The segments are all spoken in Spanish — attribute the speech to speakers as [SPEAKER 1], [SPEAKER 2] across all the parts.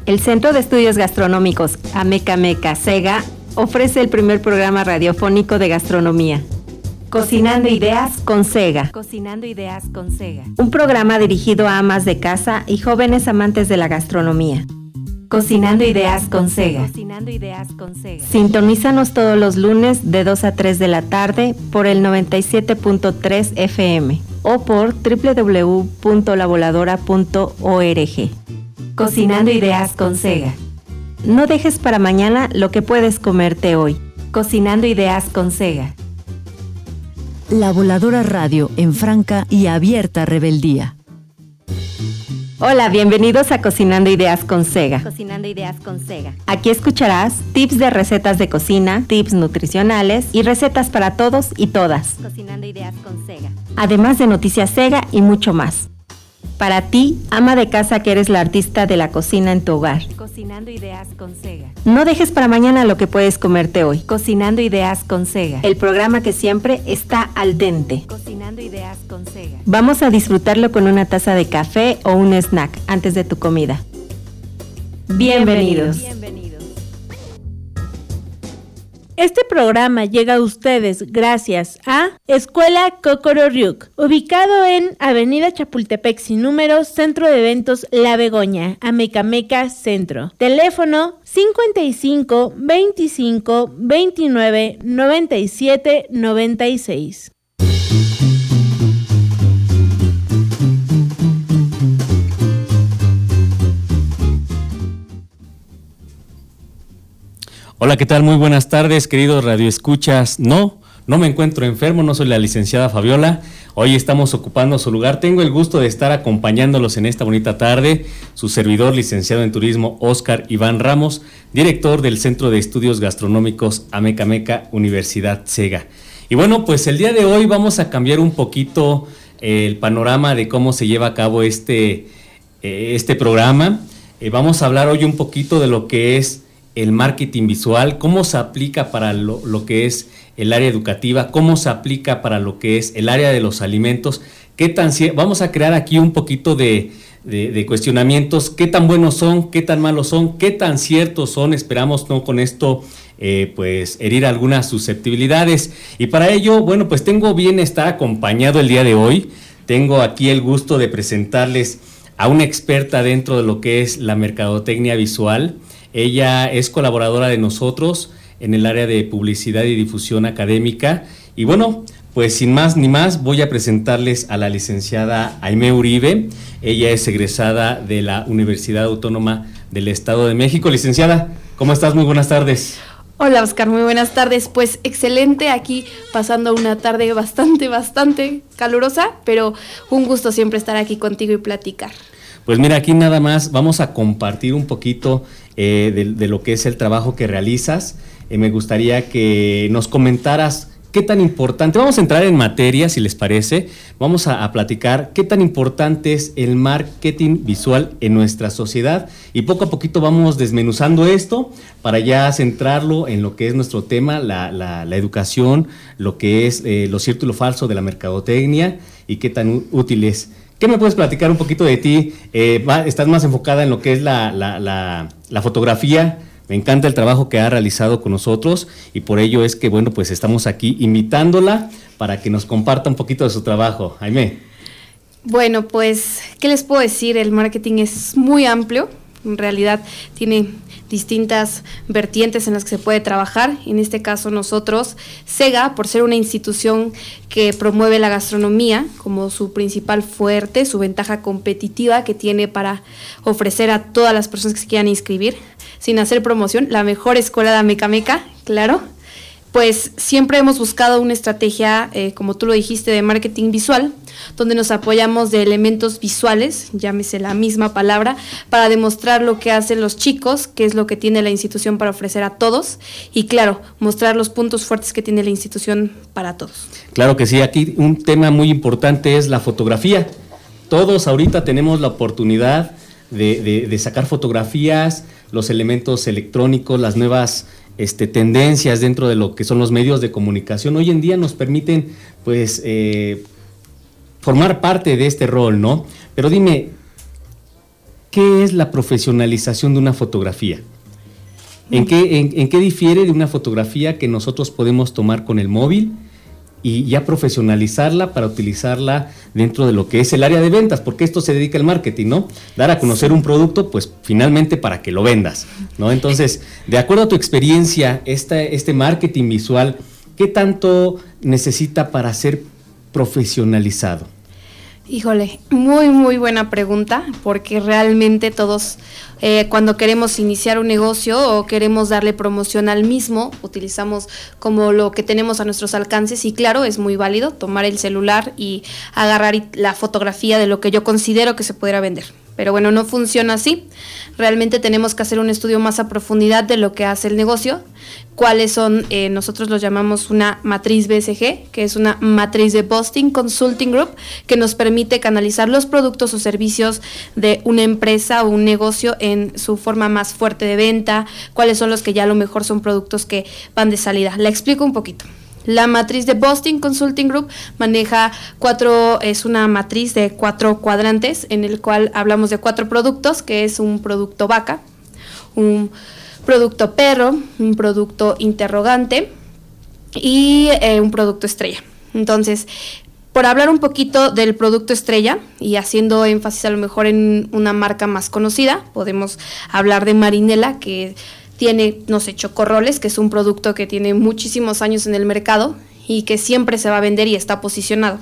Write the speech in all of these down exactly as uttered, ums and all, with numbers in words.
[SPEAKER 1] El Centro de Estudios Gastronómicos Amecameca SEGA ofrece el primer programa radiofónico de gastronomía. Cocinando Ideas con SEGA. Cocinando Ideas con SEGA. Un programa dirigido a amas de casa y jóvenes amantes de la gastronomía. Cocinando Ideas con SEGA. Cocinando Ideas con SEGA. Sintonízanos todos los lunes de dos a tres de la tarde por el noventa y siete punto tres F M o por doble u doble u doble u punto la voladora punto org. Cocinando Ideas con SEGA. No dejes para mañana lo que puedes comerte hoy. Cocinando Ideas con SEGA.
[SPEAKER 2] La Voladora Radio en franca y abierta rebeldía.
[SPEAKER 1] Hola, bienvenidos a Cocinando Ideas con SEGA.
[SPEAKER 3] Cocinando Ideas con SEGA.
[SPEAKER 1] Aquí escucharás tips de recetas de cocina, tips nutricionales y recetas para todos y todas.
[SPEAKER 3] Cocinando Ideas con SEGA.
[SPEAKER 1] Además de noticias SEGA y mucho más. Para ti, ama de casa que eres la artista de la cocina en tu hogar.
[SPEAKER 3] Cocinando Ideas con SEGA.
[SPEAKER 1] No dejes para mañana lo que puedes comerte hoy. Cocinando Ideas con SEGA. El programa que siempre está al dente.
[SPEAKER 3] Cocinando Ideas con SEGA.
[SPEAKER 1] Vamos a disfrutarlo con una taza de café o un snack antes de tu comida. Bienvenidos.
[SPEAKER 3] Bienvenidos.
[SPEAKER 4] Este programa llega a ustedes gracias a Escuela Kokoro Ryuk, ubicado en Avenida Chapultepec sin número, Centro de Eventos La Begoña, Amecameca Centro. Teléfono cincuenta y cinco, veinticinco, veintinueve, noventa y siete, noventa y seis.
[SPEAKER 5] Hola, ¿qué tal? Muy buenas tardes, queridos radioescuchas. No, no me encuentro enfermo, no soy la licenciada Fabiola. Hoy estamos ocupando su lugar. Tengo el gusto de estar acompañándolos en esta bonita tarde. Su servidor, licenciado en turismo, Óscar Iván Ramos, director del Centro de Estudios Gastronómicos Amecameca Universidad SEGA. Y bueno, pues el día de hoy vamos a cambiar un poquito el panorama de cómo se lleva a cabo este, este programa. Eh, vamos a hablar hoy un poquito de lo que es el marketing visual, cómo se aplica para lo, lo que es el área educativa, cómo se aplica para lo que es el área de los alimentos, qué tan vamos a crear aquí un poquito de, de, de cuestionamientos, qué tan buenos son, qué tan malos son, qué tan ciertos son. Esperamos no con esto eh, pues herir algunas susceptibilidades, y para ello, bueno, pues tengo bien estar acompañado el día de hoy. Tengo aquí el gusto de presentarles a una experta dentro de lo que es la mercadotecnia visual. Ella es colaboradora de nosotros en el área de publicidad y difusión académica. Y bueno, pues sin más ni más, voy a presentarles a la licenciada Aimee Uribe. Ella es egresada de la Universidad Autónoma del Estado de México. Licenciada, ¿cómo estás? Muy buenas tardes.
[SPEAKER 6] Hola, Oscar, muy buenas tardes. Pues excelente, aquí pasando una tarde bastante, bastante calurosa, pero un gusto siempre estar aquí contigo y platicar.
[SPEAKER 5] Pues mira, aquí nada más vamos a compartir un poquito eh, de, de lo que es el trabajo que realizas. Eh, me gustaría que nos comentaras qué tan importante, vamos a entrar en materia si les parece, vamos a, a platicar qué tan importante es el marketing visual en nuestra sociedad, y poco a poquito vamos desmenuzando esto para ya centrarlo en lo que es nuestro tema, la, la, la educación, lo que es eh, lo cierto y lo falso de la mercadotecnia y qué tan útil es. ¿Qué me puedes platicar un poquito de ti? Eh, va, estás más enfocada en lo que es la, la, la, la fotografía. Me encanta el trabajo que ha realizado con nosotros, y por ello es que, bueno, pues estamos aquí invitándola para que nos comparta un poquito de su trabajo. Aimee.
[SPEAKER 6] Bueno, pues, ¿qué les puedo decir? El marketing es muy amplio. En realidad tiene distintas vertientes en las que se puede trabajar. En este caso nosotros, SEGA, por ser una institución que promueve la gastronomía como su principal fuerte, su ventaja competitiva que tiene para ofrecer a todas las personas que se quieran inscribir, sin hacer promoción, la mejor escuela de Amecameca, claro, pues siempre hemos buscado una estrategia, eh, como tú lo dijiste, de marketing visual, donde nos apoyamos de elementos visuales, llámese la misma palabra, para demostrar lo que hacen los chicos, qué es lo que tiene la institución para ofrecer a todos, y claro, mostrar los puntos fuertes que tiene la institución para todos.
[SPEAKER 5] Claro que sí, aquí un tema muy importante es la fotografía. Todos ahorita tenemos la oportunidad de, de, de sacar fotografías, los elementos electrónicos, las nuevas Este, tendencias dentro de lo que son los medios de comunicación hoy en día nos permiten pues eh, formar parte de este rol, ¿no? Pero dime, ¿qué es la profesionalización de una fotografía? ¿En qué, en, en qué difiere de una fotografía que nosotros podemos tomar con el móvil y ya profesionalizarla para utilizarla dentro de lo que es el área de ventas? Porque esto se dedica al marketing, ¿no? Dar a conocer un producto, pues finalmente para que lo vendas, ¿no? Entonces, de acuerdo a tu experiencia, esta, este marketing visual, ¿qué tanto necesita para ser profesionalizado?
[SPEAKER 6] Híjole, muy muy buena pregunta, porque realmente todos eh, cuando queremos iniciar un negocio o queremos darle promoción al mismo, utilizamos como lo que tenemos a nuestros alcances, y claro, es muy válido tomar el celular y agarrar la fotografía de lo que yo considero que se pudiera vender. Pero bueno, no funciona así. Realmente tenemos que hacer un estudio más a profundidad de lo que hace el negocio, cuáles son, eh, nosotros los llamamos una matriz B S G, que es una matriz de Boston Consulting Group, que nos permite canalizar los productos o servicios de una empresa o un negocio en su forma más fuerte de venta, cuáles son los que ya a lo mejor son productos que van de salida. La explico un poquito. La matriz de Boston Consulting Group maneja cuatro, es una matriz de cuatro cuadrantes, en el cual hablamos de cuatro productos, que es un producto vaca, un producto perro, un producto interrogante y eh, un producto estrella. Entonces, por hablar un poquito del producto estrella y haciendo énfasis a lo mejor en una marca más conocida, podemos hablar de Marinela, que tiene, no sé, Chocorroles, que es un producto que tiene muchísimos años en el mercado y que siempre se va a vender y está posicionado.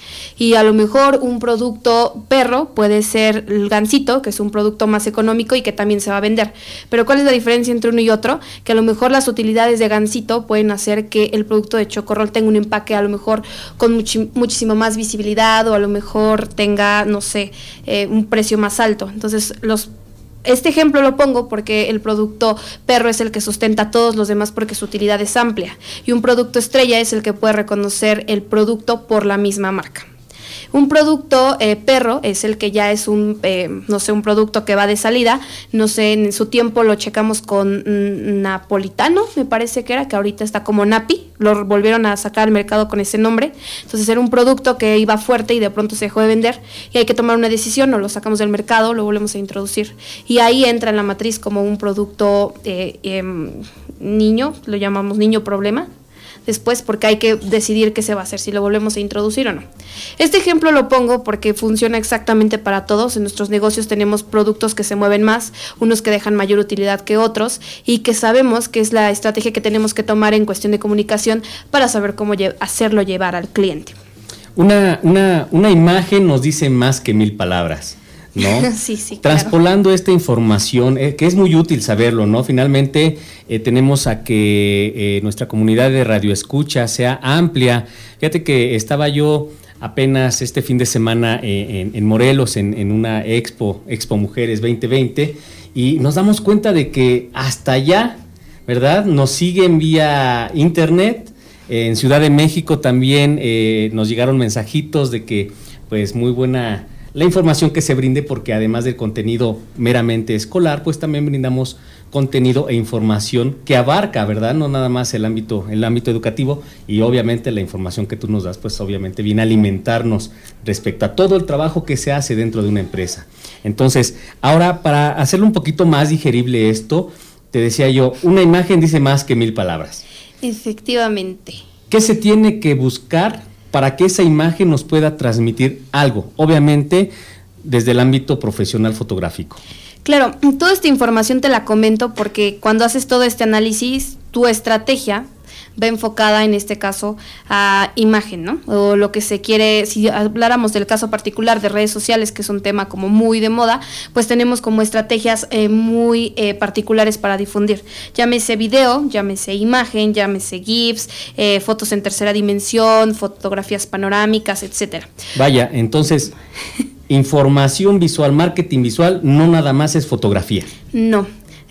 [SPEAKER 6] Y a lo mejor un producto perro puede ser el Gansito, que es un producto más económico y que también se va a vender. Pero ¿cuál es la diferencia entre uno y otro? Que a lo mejor las utilidades de Gansito pueden hacer que el producto de Chocorrol tenga un empaque a lo mejor con muchi- muchísima más visibilidad, o a lo mejor tenga, no sé, eh, un precio más alto. Entonces, los Este ejemplo lo pongo porque el producto perro es el que sustenta a todos los demás porque su utilidad es amplia, y un producto estrella es el que puede reconocer el producto por la misma marca. Un producto eh, perro es el que ya es un, eh, no sé, un producto que va de salida, no sé, en su tiempo lo checamos con mm, Napolitano, me parece que era, que ahorita está como Napi, lo volvieron a sacar al mercado con ese nombre. Entonces era un producto que iba fuerte y de pronto se dejó de vender, y hay que tomar una decisión: o lo sacamos del mercado, lo volvemos a introducir, y ahí entra en la matriz como un producto eh, eh, niño, lo llamamos niño problema, después, porque hay que decidir qué se va a hacer, si lo volvemos a introducir o no. Este ejemplo lo pongo porque funciona exactamente para todos. En nuestros negocios tenemos productos que se mueven más, unos que dejan mayor utilidad que otros, y que sabemos que es la estrategia que tenemos que tomar en cuestión de comunicación para saber cómo lle- hacerlo llevar al cliente.
[SPEAKER 5] Una, una, una imagen nos dice más que mil palabras, ¿no?
[SPEAKER 6] Sí, sí,
[SPEAKER 5] Transpolando claro. esta información, eh, que es muy útil saberlo, ¿no? Finalmente eh, tenemos a que eh, nuestra comunidad de radioescucha sea amplia. Fíjate que estaba yo apenas este fin de semana eh, en, en Morelos, en, en una expo, Expo Mujeres veinte veinte, y nos damos cuenta de que hasta allá, ¿verdad?, nos siguen vía internet. Eh, en Ciudad de México también eh, nos llegaron mensajitos de que, pues, muy buena la información que se brinde, porque además del contenido meramente escolar, pues también brindamos contenido e información que abarca, ¿verdad?, no nada más el ámbito, el ámbito educativo, y obviamente la información que tú nos das, pues obviamente viene a alimentarnos respecto a todo el trabajo que se hace dentro de una empresa. Entonces, ahora, para hacerlo un poquito más digerible esto, te decía yo, una imagen dice más que mil palabras.
[SPEAKER 6] Efectivamente.
[SPEAKER 5] ¿Qué se tiene que buscar para que esa imagen nos pueda transmitir algo? Obviamente, desde el ámbito profesional fotográfico.
[SPEAKER 6] Claro, toda esta información te la comento porque cuando haces todo este análisis, tu estrategia va enfocada en este caso a imagen, ¿no? O lo que se quiere, si habláramos del caso particular de redes sociales, que es un tema como muy de moda, pues tenemos como estrategias eh, muy eh, particulares para difundir. Llámese video, llámese imagen, llámese GIFs, eh, fotos en tercera dimensión, fotografías panorámicas, etcétera.
[SPEAKER 5] Vaya, entonces, información visual, marketing visual, no nada más es fotografía.
[SPEAKER 6] No.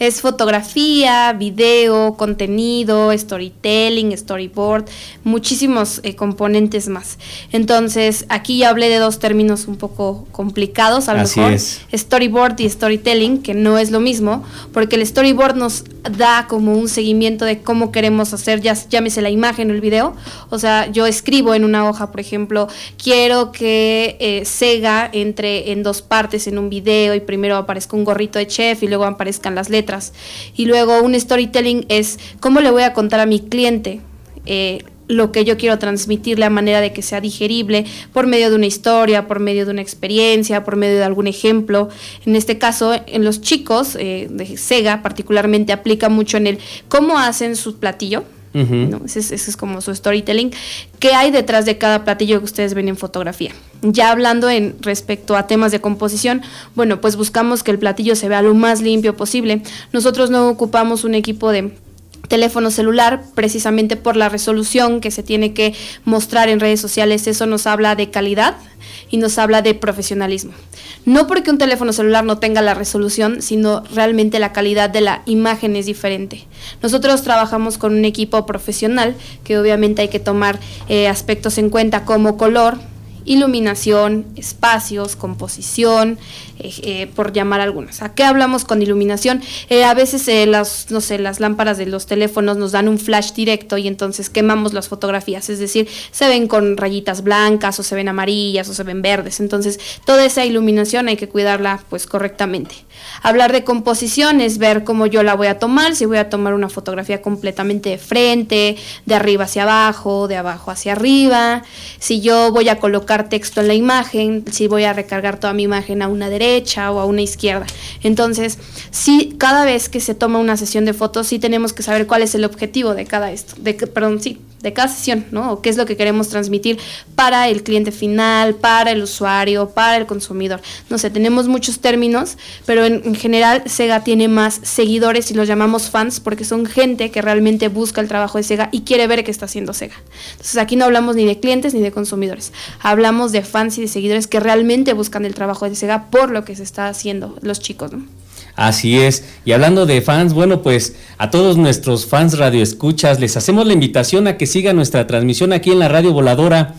[SPEAKER 6] Es fotografía, video, contenido, storytelling, storyboard, muchísimos eh, componentes más. Entonces, aquí ya hablé de dos términos un poco complicados, a lo
[SPEAKER 5] Así
[SPEAKER 6] mejor.
[SPEAKER 5] es.
[SPEAKER 6] Storyboard y storytelling, que no es lo mismo, porque el storyboard nos da como un seguimiento de cómo queremos hacer, ya llámese la imagen o el video. O sea, yo escribo en una hoja, por ejemplo, quiero que eh, Sega entre en dos partes en un video y primero aparezca un gorrito de chef y luego aparezcan las letras. Y luego un storytelling es cómo le voy a contar a mi cliente eh, lo que yo quiero transmitirle a manera de que sea digerible por medio de una historia, por medio de una experiencia, por medio de algún ejemplo. En este caso, en los chicos eh, de Sega particularmente aplica mucho en el cómo hacen su platillo. Uh-huh. ¿No? Ese, es, ese es como su storytelling. ¿Qué hay detrás de cada platillo que ustedes ven en fotografía? Ya hablando en respecto a temas de composición, bueno, pues buscamos que el platillo se vea lo más limpio posible. Nosotros no ocupamos un equipo de teléfono celular precisamente por la resolución que se tiene que mostrar en redes sociales. Eso nos habla de calidad y nos habla de profesionalismo. No porque un teléfono celular no tenga la resolución, sino realmente la calidad de la imagen es diferente. Nosotros trabajamos con un equipo profesional que obviamente hay que tomar eh, aspectos en cuenta como color, iluminación, espacios, composición, eh, eh, por llamar algunas. ¿A qué hablamos con iluminación? Eh, a veces eh, las, no sé, las lámparas de los teléfonos nos dan un flash directo y entonces quemamos las fotografías, es decir, se ven con rayitas blancas o se ven amarillas o se ven verdes. Entonces, toda esa iluminación hay que cuidarla pues correctamente. Hablar de composición es ver cómo yo la voy a tomar, si voy a tomar una fotografía completamente de frente, de arriba hacia abajo, de abajo hacia arriba, si yo voy a colocar texto en la imagen, si voy a recargar toda mi imagen a una derecha o a una izquierda. Entonces, sí, cada vez que se toma una sesión de fotos, sí tenemos que saber cuál es el objetivo de cada esto, de, perdón, sí, de cada sesión, ¿no? O qué es lo que queremos transmitir para el cliente final, para el usuario, para el consumidor. No sé, tenemos muchos términos, pero en, en general Sega tiene más seguidores y los llamamos fans porque son gente que realmente busca el trabajo de Sega y quiere ver qué está haciendo Sega. Entonces, aquí no hablamos ni de clientes ni de consumidores. Hablamos de fans y de seguidores que realmente buscan el trabajo de Sega por lo que se está haciendo los chicos, ¿no?
[SPEAKER 5] Así es, y hablando de fans, bueno, pues a todos nuestros fans radioescuchas les hacemos la invitación a que sigan nuestra transmisión aquí en la Radio Voladora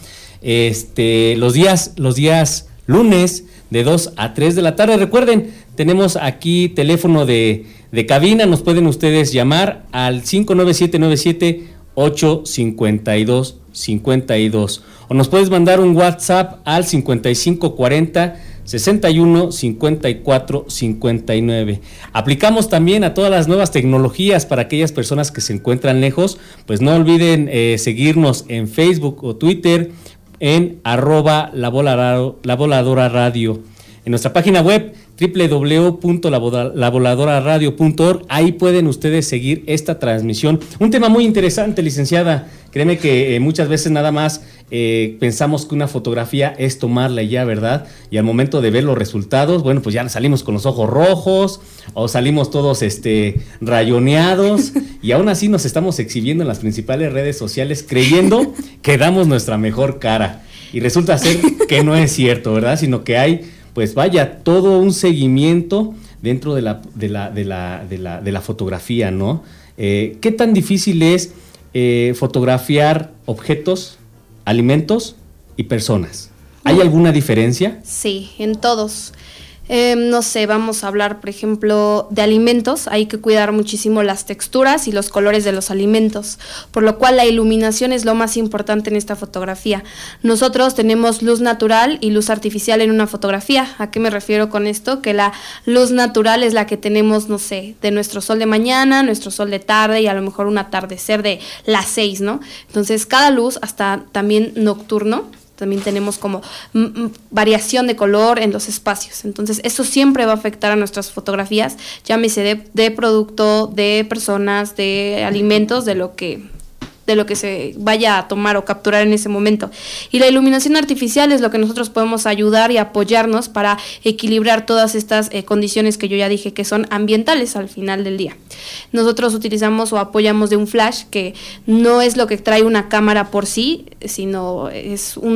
[SPEAKER 5] este, los días, los días lunes de dos a tres de la tarde. Recuerden, tenemos aquí teléfono de, de cabina, nos pueden ustedes llamar al cinco nueve siete nueve siete ocho cinco dos cinco dos o nos puedes mandar un WhatsApp al cincuenta y cinco cuarenta sesenta y uno cincuenta y cuatro cincuenta y nueve. Aplicamos también a todas las nuevas tecnologías para aquellas personas que se encuentran lejos, pues no olviden eh, seguirnos en Facebook o Twitter en arroba la voladora, la voladora radio. En nuestra página web doble u doble u doble u punto la voladora radio punto org, ahí pueden ustedes seguir esta transmisión. Un tema muy interesante, licenciada. Créeme que eh, muchas veces nada más eh, pensamos que una fotografía es tomarla y ya, ¿verdad? Y al momento de ver los resultados, bueno, pues ya salimos con los ojos rojos o salimos todos este, rayoneados y aún así nos estamos exhibiendo en las principales redes sociales creyendo que damos nuestra mejor cara. Y resulta ser que no es cierto, ¿verdad? Sino que hay, pues vaya, todo un seguimiento dentro de la, de la, de la, de la, de la fotografía, ¿no? Eh, ¿Qué tan difícil es eh, fotografiar objetos, alimentos y personas? ¿Hay alguna diferencia?
[SPEAKER 6] Sí, en todos. Eh, no sé, vamos a hablar, por ejemplo, de alimentos. Hay que cuidar muchísimo las texturas y los colores de los alimentos, por lo cual la iluminación es lo más importante en esta fotografía. Nosotros tenemos luz natural y luz artificial en una fotografía. ¿A qué me refiero con esto? Que la luz natural es la que tenemos, no sé, de nuestro sol de mañana, nuestro sol de tarde y a lo mejor un atardecer de las seis, ¿no? Entonces, cada luz, hasta también nocturno, también tenemos como m- variación de color en los espacios. Entonces, eso siempre va a afectar a nuestras fotografías, llámese de, de producto, de personas, de alimentos, de lo que de lo que se vaya a tomar o capturar en ese momento. Y la iluminación artificial es lo que nosotros podemos ayudar y apoyarnos para equilibrar todas estas eh, condiciones que yo ya dije que son ambientales al final del día. Nosotros utilizamos o apoyamos de un flash que no es lo que trae una cámara por sí, sino es un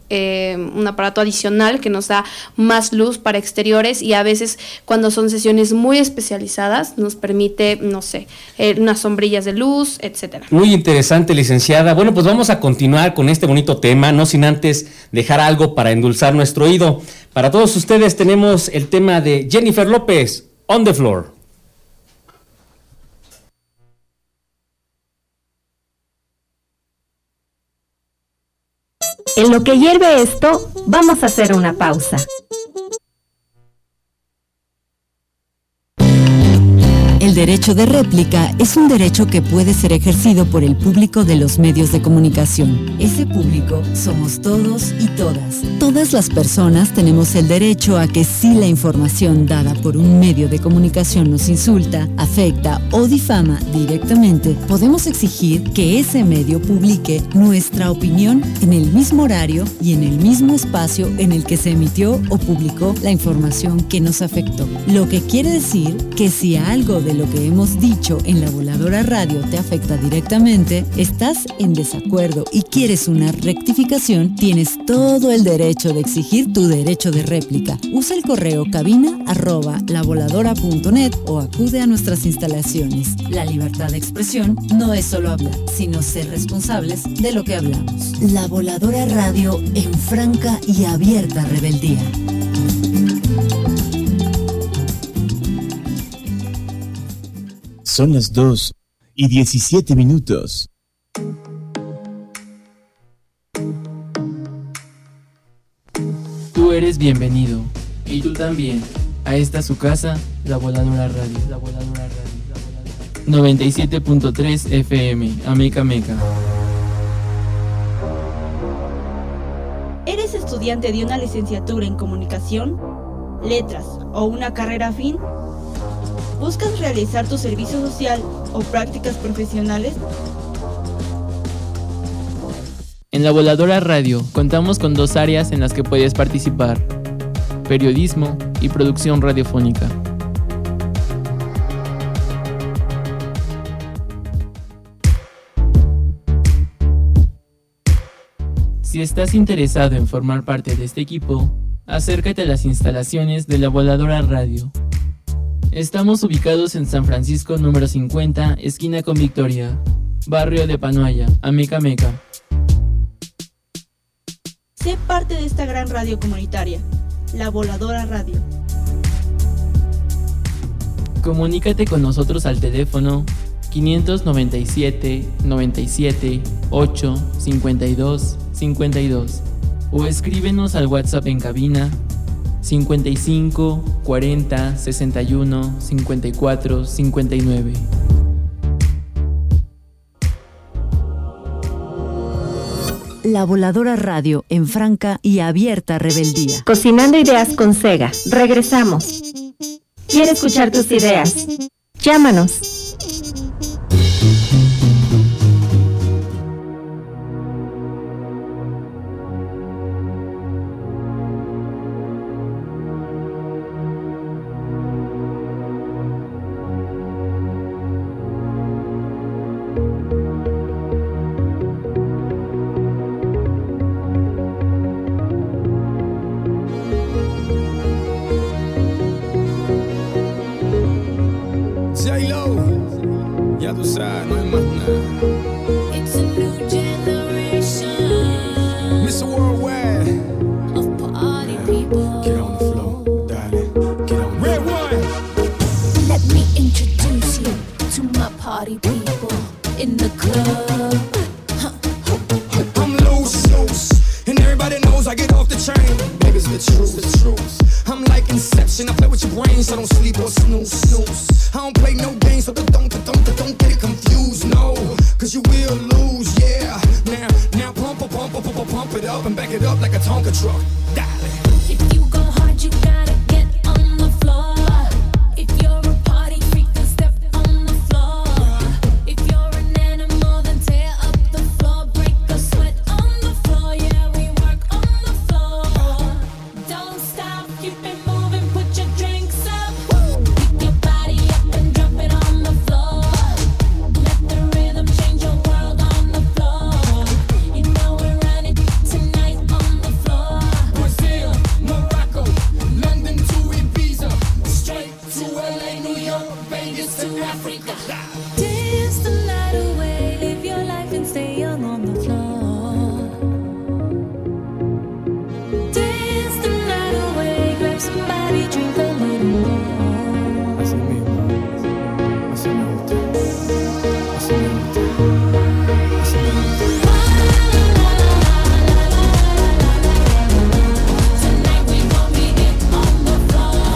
[SPEAKER 6] eh, un aparato adicional que nos da más luz para exteriores, y a veces cuando son sesiones muy especializadas nos permite, no sé, eh, unas sombrillas de luz, etcétera.
[SPEAKER 5] Muy interesante, licenciada. Bueno, pues vamos a continuar con este bonito tema, no sin antes dejar algo para endulzar nuestro oído. Para todos ustedes tenemos el tema de Jennifer López, On the Floor.
[SPEAKER 1] En lo que hierve esto, vamos a hacer una pausa.
[SPEAKER 2] El derecho de réplica es un derecho que puede ser ejercido por el público de los medios de comunicación. Ese público somos todos y todas. Todas las personas tenemos el derecho a que si la información dada por un medio de comunicación nos insulta, afecta o difama directamente, podemos exigir que ese medio publique nuestra opinión en el mismo horario y en el mismo espacio en el que se emitió o publicó la información que nos afectó. Lo que quiere decir que si a algo de lo que hemos dicho en La Voladora Radio te afecta directamente, estás en desacuerdo y quieres una rectificación, tienes todo el derecho de exigir tu derecho de réplica. Usa el correo cabina arroba lavoladora punto net o acude a nuestras instalaciones. La libertad de expresión no es solo hablar, sino ser responsables de lo que hablamos. La Voladora Radio en franca y abierta rebeldía.
[SPEAKER 7] Son las dos y diecisiete minutos.
[SPEAKER 8] Tú eres bienvenido, y tú también, a esta su casa, La Voladora Radio. La Voladora Radio. La Voladora. noventa y siete punto tres F M, Ameca Meca.
[SPEAKER 9] ¿Eres estudiante de una licenciatura en comunicación, letras o una carrera afín? ¿Buscas realizar tu servicio social o prácticas profesionales?
[SPEAKER 8] En La Voladora Radio contamos con dos áreas en las que puedes participar: periodismo y producción radiofónica. Si estás interesado en formar parte de este equipo, acércate a las instalaciones de La Voladora Radio. Estamos ubicados en San Francisco número cincuenta, esquina con Victoria, barrio de Panoaya, Ameca Meca.
[SPEAKER 9] Sé parte de esta gran radio comunitaria, La Voladora Radio.
[SPEAKER 8] Comunícate con nosotros al teléfono quinientos noventa y siete, noventa y siete, ocho, cincuenta y dos, cincuenta y dos o escríbenos al WhatsApp en cabina cincuenta y cinco, cuarenta, sesenta y uno, cincuenta y cuatro, cincuenta y nueve.
[SPEAKER 2] La Voladora Radio en franca y abierta rebeldía.
[SPEAKER 1] Cocinando ideas con Sega. Regresamos. ¿Quieres escuchar tus ideas? Llámanos.
[SPEAKER 10] Tonight on the floor. Dance to Africa. Dance the night away, live your life and stay young on the floor. Dance the night away, grab somebody, drink a little more. Así mismo, así me gusta, así me gusta, así me gusta. Tonight we gon' be hit on the floor.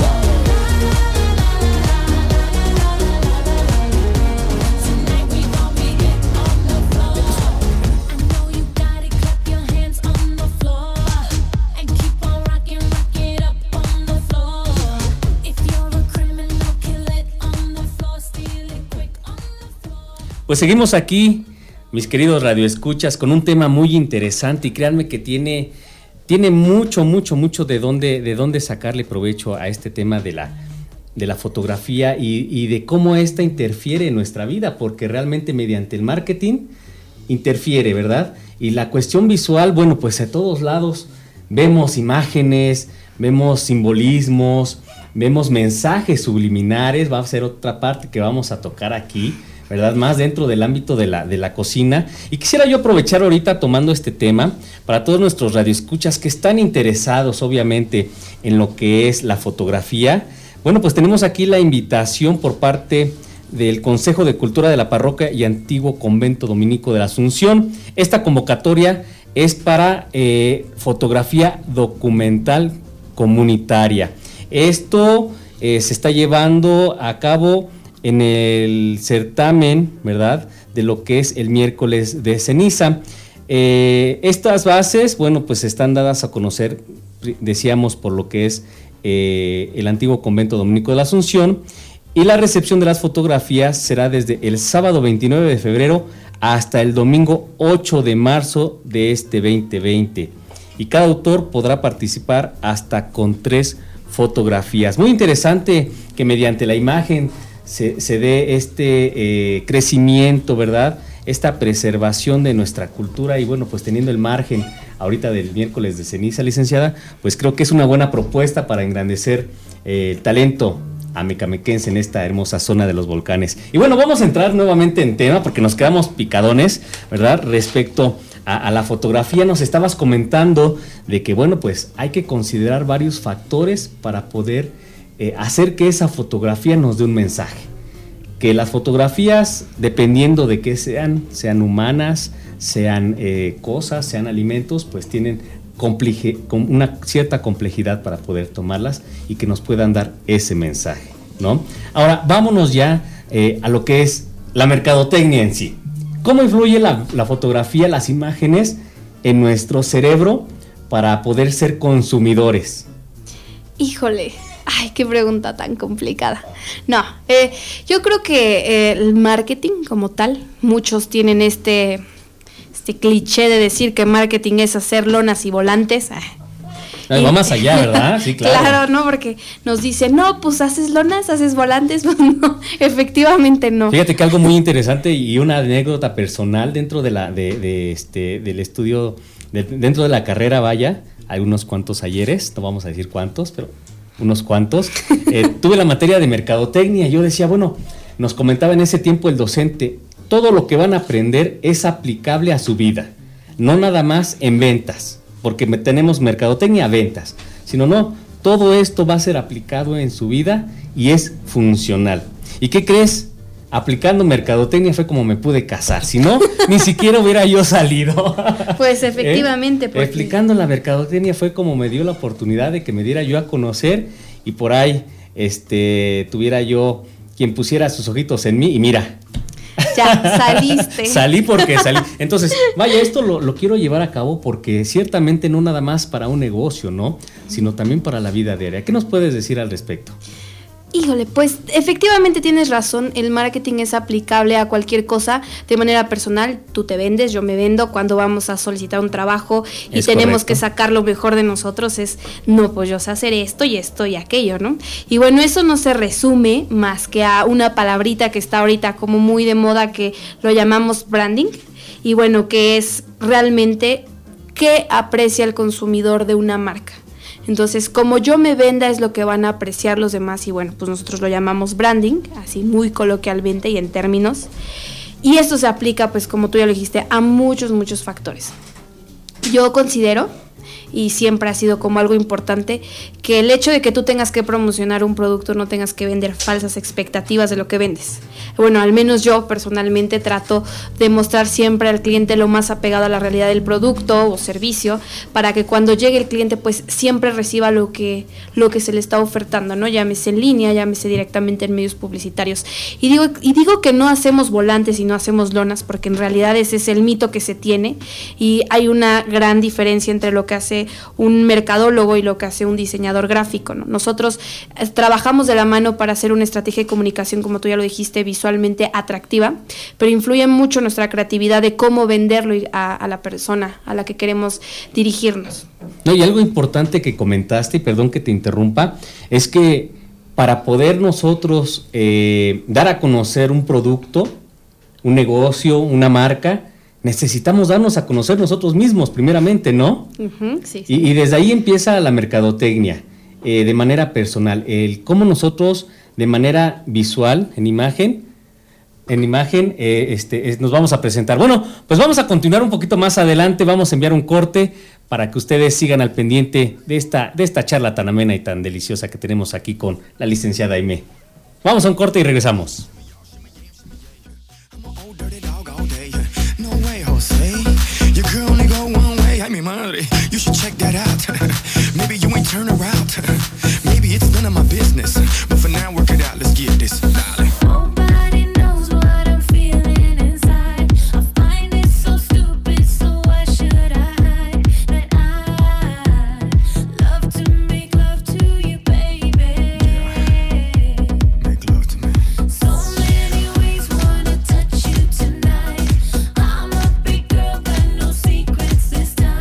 [SPEAKER 10] Tonight we gon' be hit on the floor. I know you got it, clap your hands on the floor and keep on rocking, rock it up on the floor. If you're a criminal, kill it on the floor, steal it quick on the floor.
[SPEAKER 5] Pues seguimos aquí, mis queridos radioescuchas, con un tema muy interesante y créanme que tiene, tiene mucho, mucho, mucho de dónde, de dónde sacarle provecho a este tema de la, de la fotografía y, y de cómo esta interfiere en nuestra vida, porque realmente mediante el marketing interfiere, ¿verdad? Y la cuestión visual, bueno, pues a todos lados vemos imágenes, vemos simbolismos, vemos mensajes subliminares, va a ser otra parte que vamos a tocar aquí, ¿verdad? Más dentro del ámbito de la, de la cocina. Y quisiera yo aprovechar ahorita tomando este tema para todos nuestros radioescuchas que están interesados obviamente en lo que es la fotografía. Bueno, pues tenemos aquí la invitación por parte del Consejo de Cultura de la Parroquia y Antiguo Convento Dominico de la Asunción. Esta convocatoria es para eh, fotografía documental comunitaria. Esto eh, se está llevando a cabo en el certamen, ¿verdad?, de lo que es el miércoles de ceniza. Eh, estas bases, bueno, pues están dadas a conocer, decíamos, por lo que es eh, el Antiguo Convento Dominico de la Asunción, y la recepción de las fotografías será desde el sábado veintinueve de febrero hasta el domingo ocho de marzo de este veinte veinte. Y cada autor podrá participar hasta con tres fotografías. Muy interesante que mediante la imagen se, se dé este eh, crecimiento, ¿verdad? Esta preservación de nuestra cultura y bueno, pues teniendo el margen ahorita del miércoles de ceniza, licenciada, pues creo que es una buena propuesta para engrandecer eh, el talento amecamequense en esta hermosa zona de los volcanes. Y bueno, vamos a entrar nuevamente en tema porque nos quedamos picadones, ¿verdad? Respecto a, a la fotografía, nos estabas comentando de que bueno, pues hay que considerar varios factores para poder eh, hacer que esa fotografía nos dé un mensaje. Que las fotografías, dependiendo de qué sean, sean humanas, sean eh, cosas, sean alimentos, pues tienen compleje, con una cierta complejidad para poder tomarlas y que nos puedan dar ese mensaje, ¿no? Ahora, vámonos ya eh, a lo que es la mercadotecnia en sí. ¿Cómo influye la, la fotografía, las imágenes en nuestro cerebro para poder ser consumidores?
[SPEAKER 6] Híjole, ay, qué pregunta tan complicada. No, eh, yo creo que eh, el marketing como tal, muchos tienen este, este cliché de decir que marketing es hacer lonas y volantes.
[SPEAKER 5] Ay, va más allá, ¿verdad? Sí, claro.
[SPEAKER 6] Claro, ¿no? Porque nos dicen, no, pues haces lonas, haces volantes. Pues no, efectivamente no.
[SPEAKER 5] Fíjate que algo muy interesante y una anécdota personal dentro de la, de, de este, del estudio, de, dentro de la carrera, vaya, hay unos cuantos ayeres, no vamos a decir cuántos, pero unos cuantos. Eh, tuve la materia de mercadotecnia. Yo decía, bueno, nos comentaba en ese tiempo el docente, todo lo que van a aprender es aplicable a su vida, no nada más en ventas, porque tenemos mercadotecnia, ventas, sino no, todo esto va a ser aplicado en su vida y es funcional. ¿Y qué crees? Aplicando mercadotecnia fue como me pude casar, si no, ni siquiera hubiera yo salido.
[SPEAKER 6] Pues efectivamente.
[SPEAKER 5] ¿Eh? Porque... Aplicando la mercadotecnia fue como me dio la oportunidad de que me diera yo a conocer y por ahí este, tuviera yo quien pusiera sus ojitos en mí y mira.
[SPEAKER 6] Ya, saliste.
[SPEAKER 5] Salí porque salí. Entonces, vaya, esto lo, lo quiero llevar a cabo porque ciertamente no nada más para un negocio, ¿no? Sino también para la vida diaria. ¿Qué nos puedes decir al respecto?
[SPEAKER 6] Híjole, pues efectivamente tienes razón, el marketing es aplicable a cualquier cosa de manera personal. Tú te vendes, yo me vendo cuando vamos a solicitar un trabajo y es tenemos correcto. Que sacar lo mejor de nosotros, es, no, pues yo sé hacer esto y esto y aquello, ¿no? Y bueno, eso no se resume más que a una palabrita que está ahorita como muy de moda que lo llamamos branding y bueno, que es realmente qué aprecia el consumidor de una marca. Entonces, como yo me venda es lo que van a apreciar los demás y bueno, pues nosotros lo llamamos branding, así muy coloquialmente y en términos. Y esto se aplica, pues como tú ya lo dijiste, a muchos, muchos factores. Yo considero, y siempre ha sido como algo importante, que el hecho de que tú tengas que promocionar un producto no tengas que vender falsas expectativas de lo que vendes. Bueno, al menos yo personalmente trato de mostrar siempre al cliente lo más apegado a la realidad del producto o servicio, para que cuando llegue el cliente pues siempre reciba lo que, lo que se le está ofertando, ¿no? Llámese en línea, llámese directamente en medios publicitarios. Y digo, y digo que no hacemos volantes y no hacemos lonas, porque en realidad ese es el mito que se tiene y hay una gran diferencia entre lo que hace un mercadólogo y lo que hace un diseñador gráfico, ¿no? Nosotros eh, trabajamos de la mano para hacer una estrategia de comunicación, como tú ya lo dijiste, visualmente atractiva, pero influye mucho nuestra creatividad de cómo venderlo a, a la persona a la que queremos dirigirnos.
[SPEAKER 5] No, y algo importante que comentaste, y perdón que te interrumpa, es que para poder nosotros eh, dar a conocer un producto, un negocio, una marca, necesitamos darnos a conocer nosotros mismos primeramente, ¿no?
[SPEAKER 6] Uh-huh, sí, sí.
[SPEAKER 5] Y, y desde ahí empieza la mercadotecnia, eh, de manera personal, el cómo nosotros de manera visual, en imagen, en imagen, eh, este, es, nos vamos a presentar. Bueno, pues vamos a continuar un poquito más adelante, vamos a enviar un corte para que ustedes sigan al pendiente de esta, de esta charla tan amena y tan deliciosa que tenemos aquí con la licenciada Aimee. Vamos a un corte y regresamos.
[SPEAKER 11] Madre, you should check that out. Maybe you ain't turn around. Maybe it's none of my business. But for now, work it out. Let's get this, darling.
[SPEAKER 10] Nobody knows what I'm feeling inside. I find it so stupid, so why should I hide that I love to make love to you, baby?
[SPEAKER 11] Make love to me.
[SPEAKER 10] So many ways wanna touch you tonight. I'm a big girl, got no secrets this time.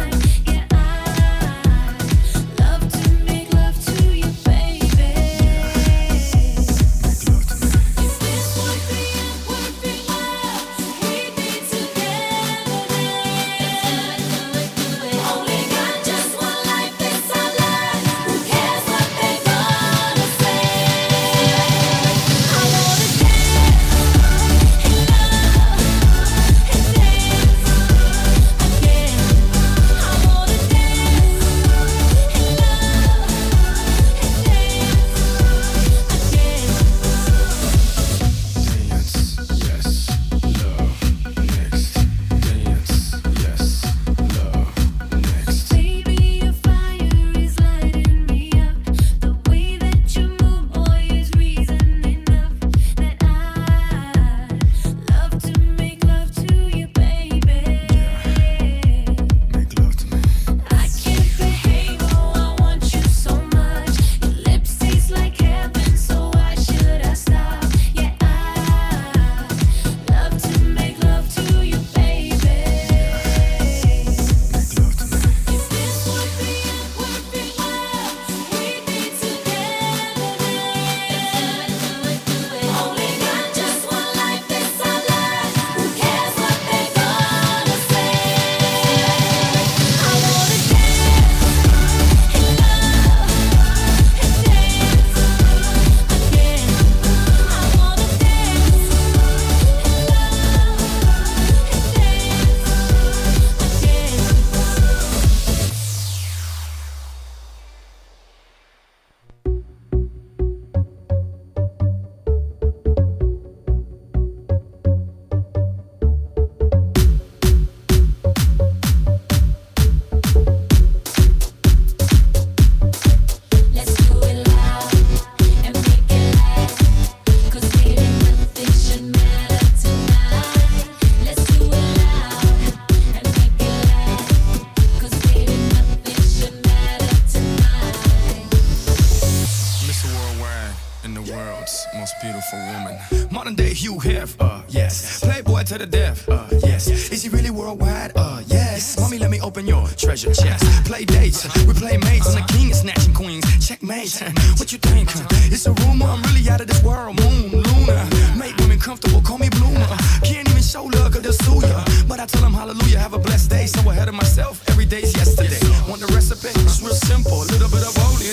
[SPEAKER 11] To the death, uh, yes. Is he really worldwide? Uh, yes. Mommy, let me open your treasure chest. Play dates, we play mates. I'm the king of snatching queens. Checkmate. What you think? It's a rumor. I'm really out of this world. Moon, Luna. Make women comfortable. Call me Bloomer. Can't even show love 'cause they'll sue ya. But I tell them hallelujah. Have a blessed day. So ahead of myself. Every day's yesterday. Want the recipe? It's real simple. A little bit of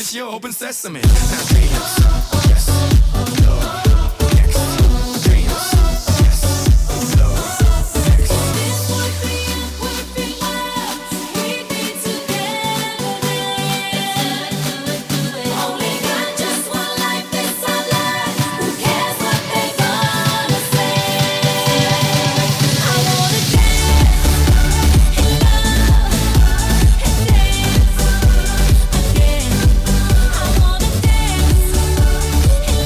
[SPEAKER 11] it's your open sesame. Now dance, yes, love, next, dance, yes, love, next.
[SPEAKER 10] This would be a perfect world. We'd be together. Only got just one life, this our life. Who cares what they gonna say? I wanna dance and love and dance again. I wanna dance and love and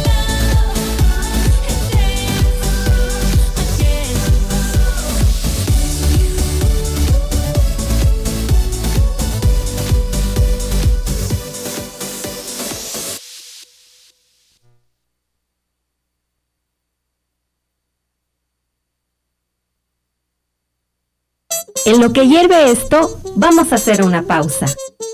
[SPEAKER 1] En lo que hierve esto, vamos a hacer una pausa.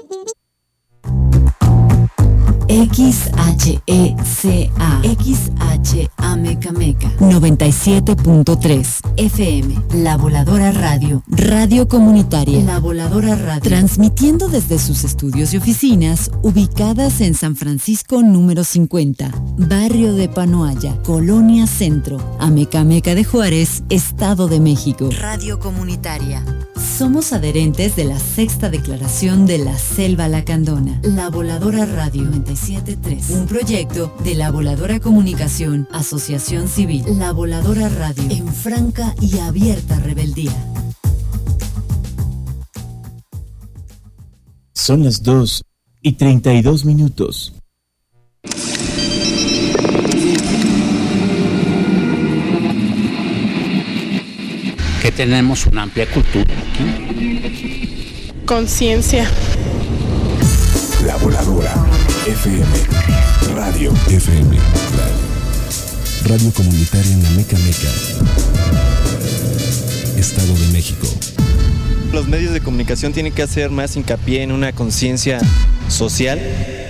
[SPEAKER 2] X H E C A X H Amecameca noventa y siete punto tres F M La Voladora Radio, radio comunitaria. La Voladora Radio, transmitiendo desde sus estudios y oficinas ubicadas en San Francisco número cincuenta, barrio de Panoaya, Colonia Centro, Amecameca de Juárez, Estado de México. Radio comunitaria. Somos adherentes de la sexta declaración de la Selva Lacandona. La Voladora Radio noventa y siete punto tres, un proyecto de La Voladora Comunicación, Asociación Civil. La Voladora Radio, en franca y abierta rebeldía.
[SPEAKER 7] Son las dos y treinta y dos minutos.
[SPEAKER 12] Que tenemos una amplia cultura aquí.
[SPEAKER 13] Conciencia.
[SPEAKER 14] La Voladora F M, Radio F M, Radio, Radio Comunitaria en Amecameca, Estado de México.
[SPEAKER 15] Los medios de comunicación tienen que hacer más hincapié en una conciencia social.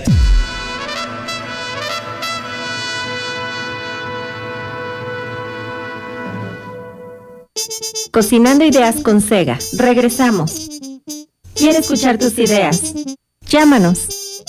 [SPEAKER 1] Cocinando Ideas con Sega. Regresamos. ¿Quiere escuchar tus ideas? Llámanos.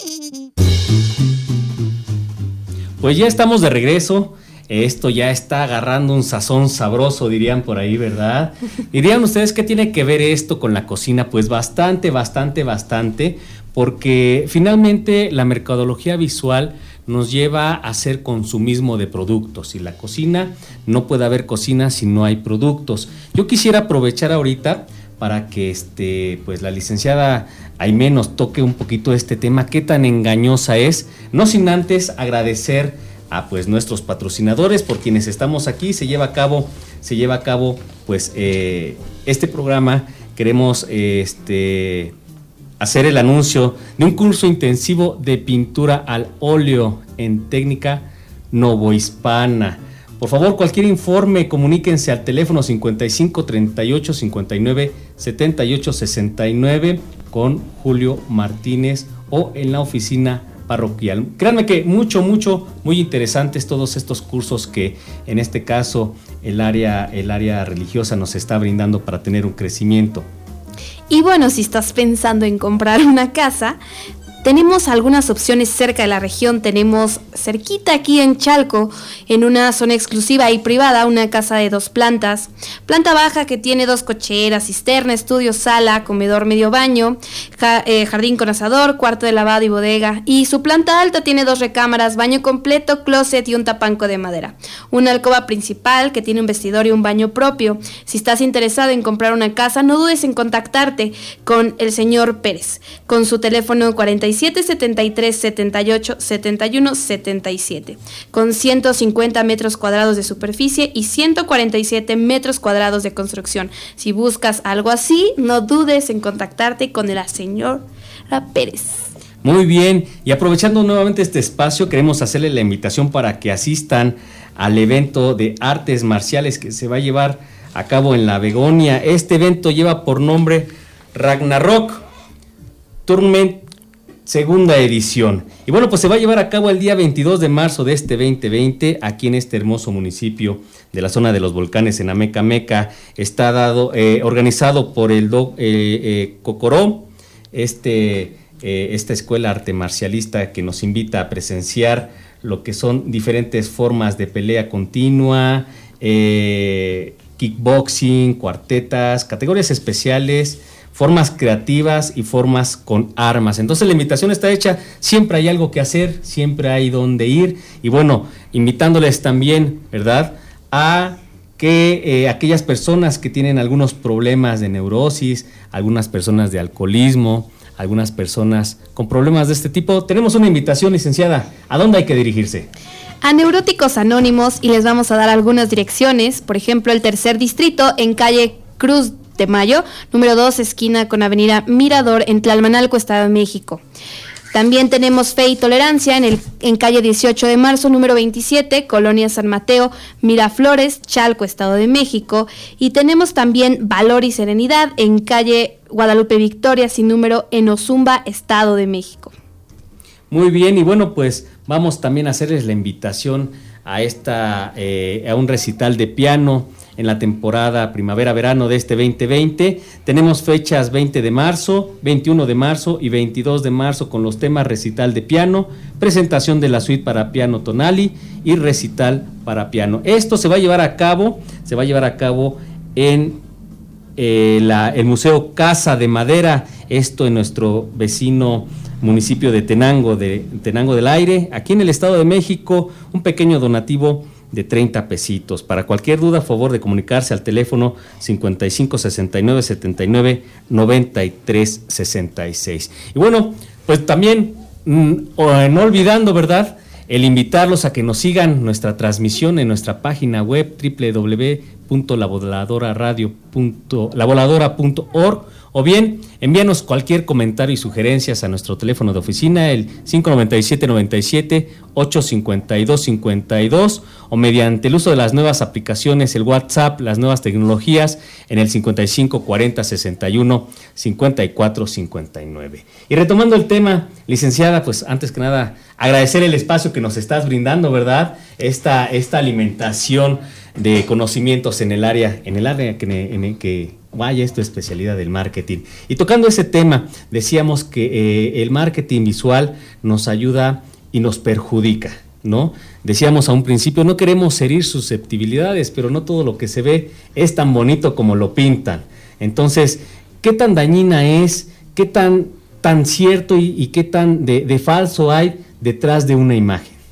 [SPEAKER 5] Pues ya estamos de regreso. Esto ya está agarrando un sazón sabroso, dirían por ahí, ¿verdad? Dirían ustedes qué tiene que ver esto con la cocina. Pues bastante, bastante, bastante, porque finalmente la mercadología visual nos lleva a hacer consumismo de productos, y la cocina, no puede haber cocina si no hay productos. Yo quisiera aprovechar ahorita para que este, pues la licenciada Aimee nos toque un poquito este tema, qué tan engañosa es, no sin antes agradecer a pues nuestros patrocinadores por quienes estamos aquí. Se lleva a cabo, se lleva a cabo pues eh, este programa. Queremos eh, este hacer el anuncio de un curso intensivo de pintura al óleo en técnica novohispana. Por favor, cualquier informe, comuníquense al teléfono cincuenta y cinco, treinta y ocho, cincuenta y nueve, setenta y ocho, sesenta y nueve con Julio Martínez o en la oficina parroquial. Créanme que mucho, mucho, muy interesantes todos estos cursos que en este caso el área, el área religiosa nos está brindando para tener un crecimiento.
[SPEAKER 6] Y bueno, si estás pensando en comprar una casa, tenemos algunas opciones cerca de la región. Tenemos cerquita aquí en Chalco, en una zona exclusiva y privada, una casa de dos plantas. Planta baja que tiene dos cocheras, cisterna, estudio, sala, comedor, medio baño, ja, eh, jardín con asador, cuarto de lavado y bodega. Y su planta alta tiene dos recámaras, baño completo, closet y un tapanco de madera. Una alcoba principal que tiene un vestidor y un baño propio. Si estás interesado en comprar una casa, no dudes en contactarte con el señor Pérez, con su teléfono cuarenta y siete, setenta y tres, setenta y ocho, setenta y uno, setenta y siete, con ciento cincuenta metros cuadrados de superficie y ciento cuarenta y siete metros cuadrados de construcción. Si buscas algo así, no dudes en contactarte con el señor Pérez.
[SPEAKER 5] Muy bien, y aprovechando nuevamente este espacio, queremos hacerle la invitación para que asistan al evento de artes marciales que se va a llevar a cabo en La Begonia. Este evento lleva por nombre Ragnarok Tournament segunda edición. Y bueno, pues se va a llevar a cabo el día veintidós de marzo de este veinte veinte aquí en este hermoso municipio de la zona de los volcanes en Amecameca. Está dado, eh, organizado por el doc eh, eh, Cocoró, este eh, esta escuela arte marcialista que nos invita a presenciar lo que son diferentes formas de pelea continua, eh, kickboxing, cuartetas, categorías especiales, formas creativas y formas con armas. Entonces la invitación está hecha, siempre hay algo que hacer, siempre hay dónde ir, y bueno, invitándoles también, ¿verdad?, a que eh, aquellas personas que tienen algunos problemas de neurosis, algunas personas de alcoholismo, algunas personas con problemas de este tipo, tenemos una invitación, licenciada. ¿A dónde hay que dirigirse?
[SPEAKER 6] A Neuróticos Anónimos, y les vamos a dar algunas direcciones. Por ejemplo, el tercer distrito en calle Cruz de Mayo, número dos, esquina con avenida Mirador, en Tlalmanalco, Estado de México. También tenemos Fe y Tolerancia en, el, en calle dieciocho de marzo, número veintisiete, Colonia San Mateo, Miraflores, Chalco, Estado de México. Y tenemos también Valor y Serenidad en calle Guadalupe Victoria, sin número, en Ozumba, Estado de México.
[SPEAKER 5] Muy bien, y bueno, pues vamos también a hacerles la invitación a, esta, eh, a un recital de piano en la temporada primavera-verano de este veinte veinte. Tenemos fechas veinte de marzo, veintiuno de marzo y veintidós de marzo con los temas recital de piano, presentación de la suite para piano Tonali y recital para piano. Esto se va a llevar a cabo, se va a llevar a cabo en eh, la, el Museo Casa de Madera, esto en nuestro vecino municipio de Tenango, de Tenango del Aire, aquí en el Estado de México. Un pequeño donativo de treinta pesitos. Para cualquier duda, a favor de comunicarse al teléfono cincuenta y cinco sesenta y nueve setenta y nueve noventa y tres sesenta y seis. Y bueno, pues también mm, no olvidando, ¿verdad?, el invitarlos a que nos sigan nuestra transmisión en nuestra página web doble u doble u doble u punto la voladora radio punto org, o bien envíanos cualquier comentario y sugerencias a nuestro teléfono de oficina, el cinco noventa y siete noventa y siete ocho cincuenta y dos cincuenta y dos, o mediante el uso de las nuevas aplicaciones, el WhatsApp, las nuevas tecnologías, en el cincuenta y cinco cuarenta sesenta y uno cincuenta y cuatro cincuenta y nueve. Y retomando el tema, licenciada, pues antes que nada agradecer el espacio que nos estás brindando, ¿verdad? Esta, esta alimentación de conocimientos en el área, en el área que, en el que vaya, es tu especialidad del marketing. Y tocando ese tema, decíamos que eh, el marketing visual nos ayuda y nos perjudica, ¿no? Decíamos a un principio, no queremos herir susceptibilidades, pero no todo lo que se ve es tan bonito como lo pintan. Entonces, ¿qué tan dañina es? ¿Qué tan, tan cierto y, y qué tan de, de falso hay detrás de una imagen?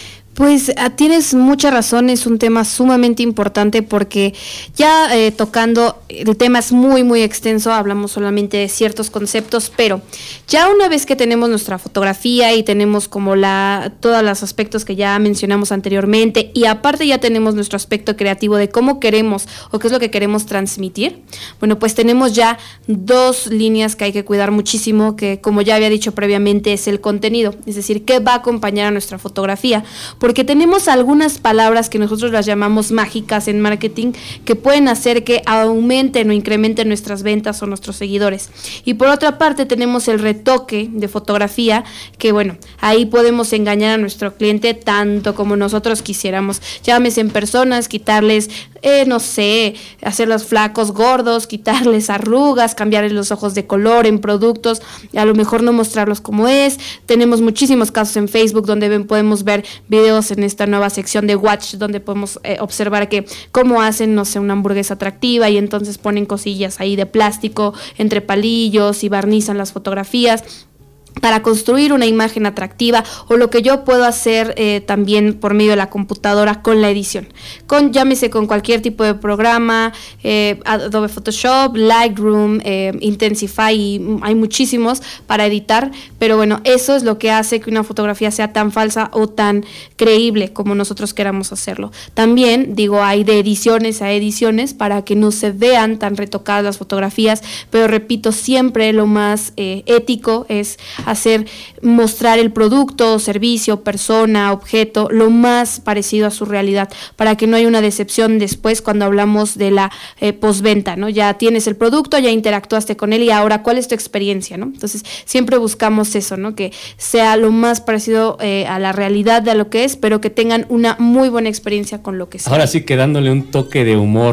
[SPEAKER 6] Pues ah, tienes mucha razón, es un tema sumamente importante porque ya eh, tocando, el tema es muy muy extenso, hablamos solamente de ciertos conceptos, pero ya una vez que tenemos nuestra fotografía y tenemos como la todos los aspectos que ya mencionamos anteriormente, y aparte ya tenemos nuestro aspecto creativo de cómo queremos o qué es lo que queremos transmitir, bueno, pues tenemos ya dos líneas que hay que cuidar muchísimo, que como ya había dicho previamente es el contenido, es decir, qué va a acompañar a nuestra fotografía, porque tenemos algunas palabras que nosotros las llamamos mágicas en marketing que pueden hacer que aumenten o incrementen nuestras ventas o nuestros seguidores. Y por otra parte tenemos el retoque de fotografía, que bueno, ahí podemos engañar a nuestro cliente tanto como nosotros quisiéramos. Llámese en personas, quitarles, eh, no sé, hacerlos flacos, gordos, quitarles arrugas, cambiarles los ojos de color en productos, a lo mejor no mostrarlos como es. Tenemos muchísimos casos en Facebook donde ven, podemos ver videos en esta nueva sección de Watch, donde podemos eh, observar que cómo hacen, no sé, una hamburguesa atractiva, y entonces ponen cosillas ahí de plástico entre palillos y barnizan las fotografías para construir una imagen atractiva, o lo que yo puedo hacer eh, también por medio de la computadora con la edición, con llámese con cualquier tipo de programa, eh, Adobe Photoshop, Lightroom, eh, Intensify, y hay muchísimos para editar, pero bueno, eso es lo que hace que una fotografía sea tan falsa o tan creíble como nosotros queramos hacerlo. También, digo, hay de ediciones a ediciones para que no se vean tan retocadas las fotografías, pero repito, siempre lo más eh, ético es hacer, mostrar el producto, servicio, persona, objeto, lo más parecido a su realidad, para que no haya una decepción después cuando hablamos de la eh, postventa, ¿no? Ya tienes el producto, ya interactuaste con él, y ahora, ¿cuál es tu experiencia, no? Entonces, siempre buscamos eso, ¿no? Que sea lo más parecido eh, a la realidad de lo que es, pero que tengan una muy buena experiencia con lo que sea.
[SPEAKER 5] Ahora sí que dándole un toque de humor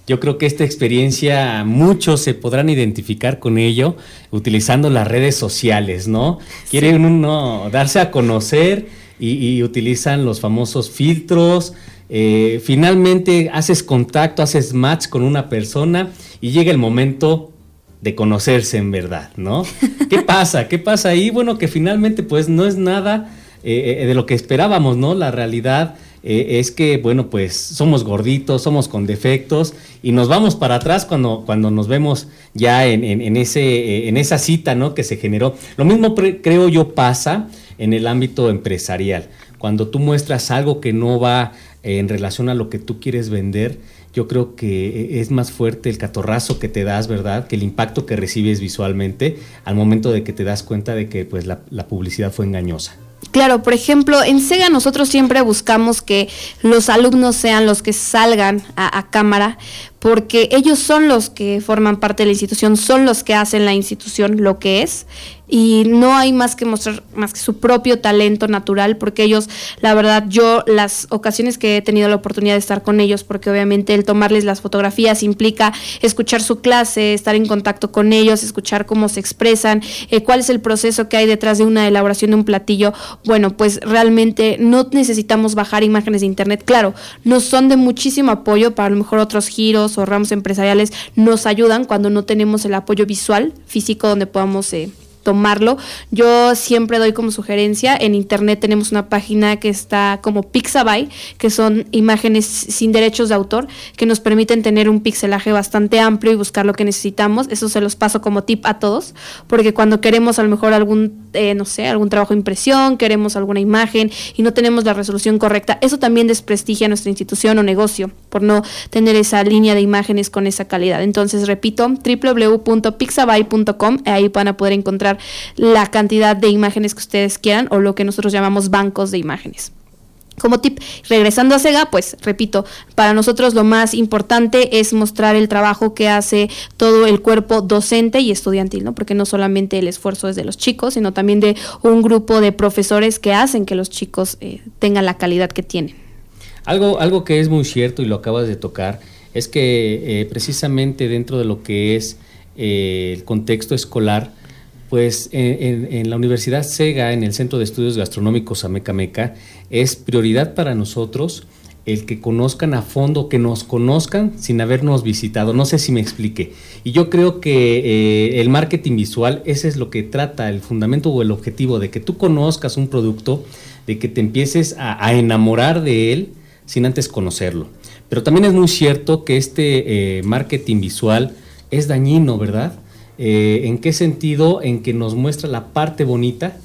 [SPEAKER 5] Yo creo que esta experiencia muchos se podrán identificar con ello utilizando las redes sociales, ¿no? Quiere uno darse a conocer y, y utilizan los famosos filtros. Eh, finalmente haces contacto, haces match con una persona y llega el momento de conocerse en verdad, ¿no? ¿Qué pasa? ¿Qué pasa ahí? Bueno, que finalmente pues no es nada eh, de lo que esperábamos, ¿no? La realidad eh, es que, bueno, pues somos gorditos, somos con defectos y nos vamos para atrás cuando, cuando nos vemos ya en, en, en, ese, eh, en esa cita, ¿no? Que se generó. Lo mismo pre- creo yo pasa en el ámbito empresarial. Cuando tú muestras algo que no va eh, en relación a lo que tú quieres vender, yo creo que es más fuerte el catorrazo que te das, ¿verdad? Que el impacto que recibes visualmente al momento de que te das cuenta de que pues la, la publicidad fue engañosa.
[SPEAKER 6] Claro, por ejemplo, en SEGA nosotros siempre buscamos que los alumnos sean los que salgan a, a cámara, porque ellos son los que forman parte de la institución, son los que hacen la institución lo que es, y no hay más que mostrar más que su propio talento natural, porque ellos, la verdad, yo las ocasiones que he tenido la oportunidad de estar con ellos, porque obviamente el tomarles las fotografías implica escuchar su clase, estar en contacto con ellos, escuchar cómo se expresan, eh, cuál es el proceso que hay detrás de una elaboración de un platillo. Bueno, pues realmente no necesitamos bajar imágenes de internet. Claro, nos son de muchísimo apoyo, para a lo mejor otros giros o ramos empresariales nos ayudan cuando no tenemos el apoyo visual, físico, donde podamos eh, tomarlo. Yo siempre doy como sugerencia, en internet tenemos una página que está como Pixabay, que son imágenes sin derechos de autor, que nos permiten tener un pixelaje bastante amplio y buscar lo que necesitamos. Eso se los paso como tip a todos, porque cuando queremos a lo mejor algún, eh, no sé, algún trabajo de impresión, queremos alguna imagen y no tenemos la resolución correcta, eso también desprestigia a nuestra institución o negocio, por no tener esa línea de imágenes con esa calidad. Entonces, repito, doble u doble u doble u punto pixabay punto com, ahí van a poder encontrar la cantidad de imágenes que ustedes quieran, o lo que nosotros llamamos bancos de imágenes. Como tip, regresando a SEGA, pues repito, para nosotros lo más importante es mostrar el trabajo que hace todo el cuerpo docente y estudiantil, ¿no? Porque no solamente el esfuerzo es de los chicos, sino también de un grupo de profesores que hacen que los chicos eh, tengan la calidad que tienen.
[SPEAKER 5] Algo, algo que es muy cierto y lo acabas de tocar, es que eh, precisamente dentro de lo que es eh, el contexto escolar, pues en, en, en la Universidad SEGA, en el Centro de Estudios Gastronómicos Amecameca, es prioridad para nosotros el que conozcan a fondo, que nos conozcan sin habernos visitado. No sé si me expliqué. Y yo creo que eh, el marketing visual, ese es lo que trata, el fundamento o el objetivo, de que tú conozcas un producto, de que te empieces a, a enamorar de él sin antes conocerlo. Pero también es muy cierto que este eh, marketing visual es dañino, ¿verdad? Eh, ¿En qué sentido? En que nos muestra la parte bonita,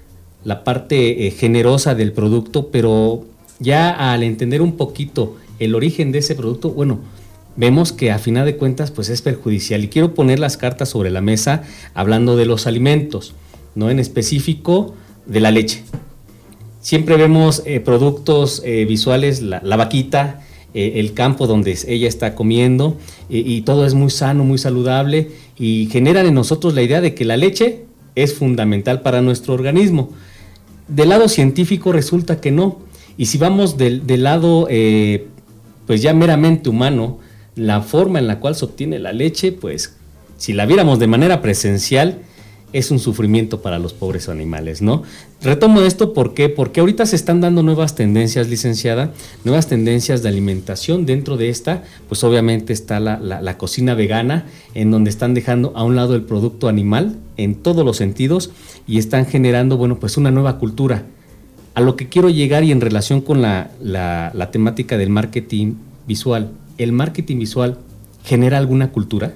[SPEAKER 5] la parte eh, generosa del producto, pero ya al entender un poquito el origen de ese producto, bueno, vemos que a final de cuentas pues es perjudicial. Y quiero poner las cartas sobre la mesa hablando de los alimentos, ¿no? En específico de la leche. Siempre vemos eh, productos eh, visuales, la, la vaquita, eh, el campo donde ella está comiendo, eh, y todo es muy sano, muy saludable, y generan en nosotros la idea de que la leche es fundamental para nuestro organismo. Del lado científico resulta que no. Y si vamos del, del lado eh, pues ya meramente humano, la forma en la cual se obtiene la leche, pues si la viéramos de manera presencial, es un sufrimiento para los pobres animales, ¿no? Retomo esto, ¿por qué? Porque ahorita se están dando nuevas tendencias, licenciada, nuevas tendencias de alimentación. Dentro de esta, pues obviamente está la, la, la cocina vegana, en donde están dejando a un lado el producto animal en todos los sentidos y están generando, bueno, pues una nueva cultura. A lo que quiero llegar, y en relación con la, la, la temática del marketing visual, ¿el marketing visual genera alguna cultura?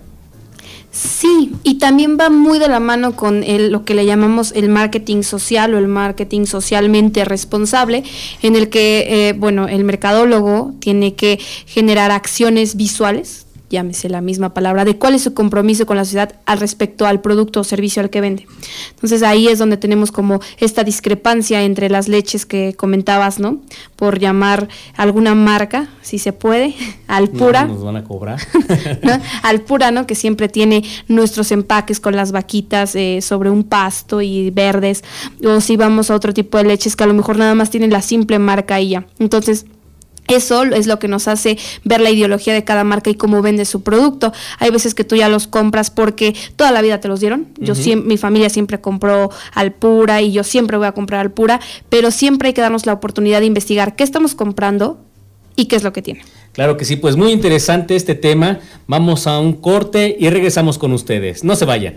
[SPEAKER 6] Sí, y también va muy de la mano con el, lo que le llamamos el marketing social o el marketing socialmente responsable, en el que, eh, bueno, el mercadólogo tiene que generar acciones visuales, llámese la misma palabra, de cuál es su compromiso con la sociedad al respecto al producto o servicio al que vende. Entonces ahí es donde tenemos como esta discrepancia entre las leches que comentabas, ¿no? Por llamar alguna marca, si se puede, Alpura.
[SPEAKER 5] No, nos van a cobrar.
[SPEAKER 6] ¿No? Alpura, ¿no? Que siempre tiene nuestros empaques con las vaquitas eh, sobre un pasto y verdes, o si vamos a otro tipo de leches que a lo mejor nada más tienen la simple marca y ya. Entonces, Eso es lo que nos hace ver la ideología de cada marca y cómo vende su producto. Hay veces que tú ya los compras porque toda la vida te los dieron. Yo
[SPEAKER 5] Ujú.
[SPEAKER 6] siempre, mi familia siempre compró Alpura y yo siempre voy a comprar Alpura, pero siempre hay que darnos la oportunidad de investigar qué estamos comprando y qué es lo que tiene.
[SPEAKER 5] Claro que sí, pues muy interesante este tema. Vamos a un corte y regresamos con ustedes. No se vayan.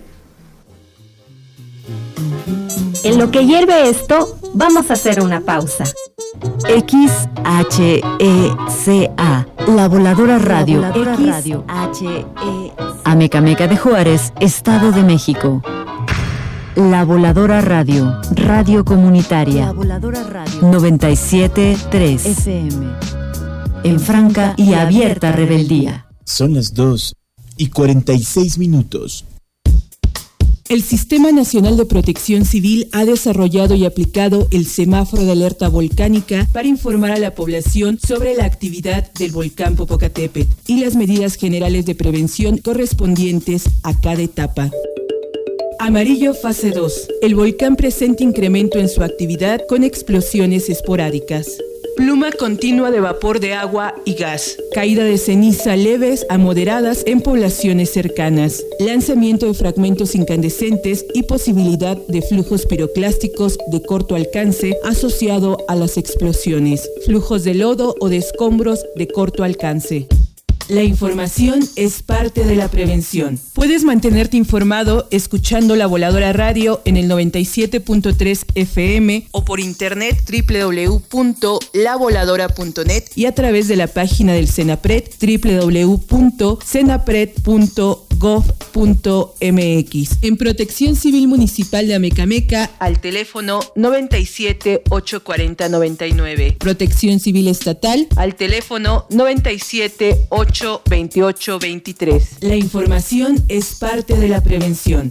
[SPEAKER 1] En lo que hierve esto, vamos a hacer una pausa.
[SPEAKER 2] X H E C A, La Voladora Radio.
[SPEAKER 1] La Voladora
[SPEAKER 2] X
[SPEAKER 1] Radio.
[SPEAKER 2] H E Amecameca de Juárez, Estado de México. La Voladora Radio, Radio Comunitaria.
[SPEAKER 1] La Voladora Radio.
[SPEAKER 2] noventa y siete punto tres F M. En franca y abierta rebeldía.
[SPEAKER 7] Son las dos y cuarenta y seis minutos.
[SPEAKER 13] El Sistema Nacional de Protección Civil ha desarrollado y aplicado el semáforo de alerta volcánica para informar a la población sobre la actividad del volcán Popocatépetl y las medidas generales de prevención correspondientes a cada etapa. Amarillo fase dos. El volcán presenta incremento en su actividad con explosiones esporádicas. Pluma continua de vapor de agua y gas. Caída de ceniza leves a moderadas en poblaciones cercanas. Lanzamiento de fragmentos incandescentes y posibilidad de flujos piroclásticos de corto alcance asociado a las explosiones. Flujos de lodo o de escombros de corto alcance. La información es parte de la prevención. Puedes mantenerte informado escuchando La Voladora Radio en el noventa y siete punto tres F M o por internet doble u doble u doble u punto la voladora punto net y a través de la página del CENAPRED doble u doble u doble u punto cenapred punto gov punto m x. En Protección Civil Municipal de Amecameca al teléfono noventa y siete, ochocientos cuarenta, noventa y nueve. Protección Civil Estatal al teléfono noventa y siete, ochocientos veintiocho, veintitrés. La información es parte de la prevención.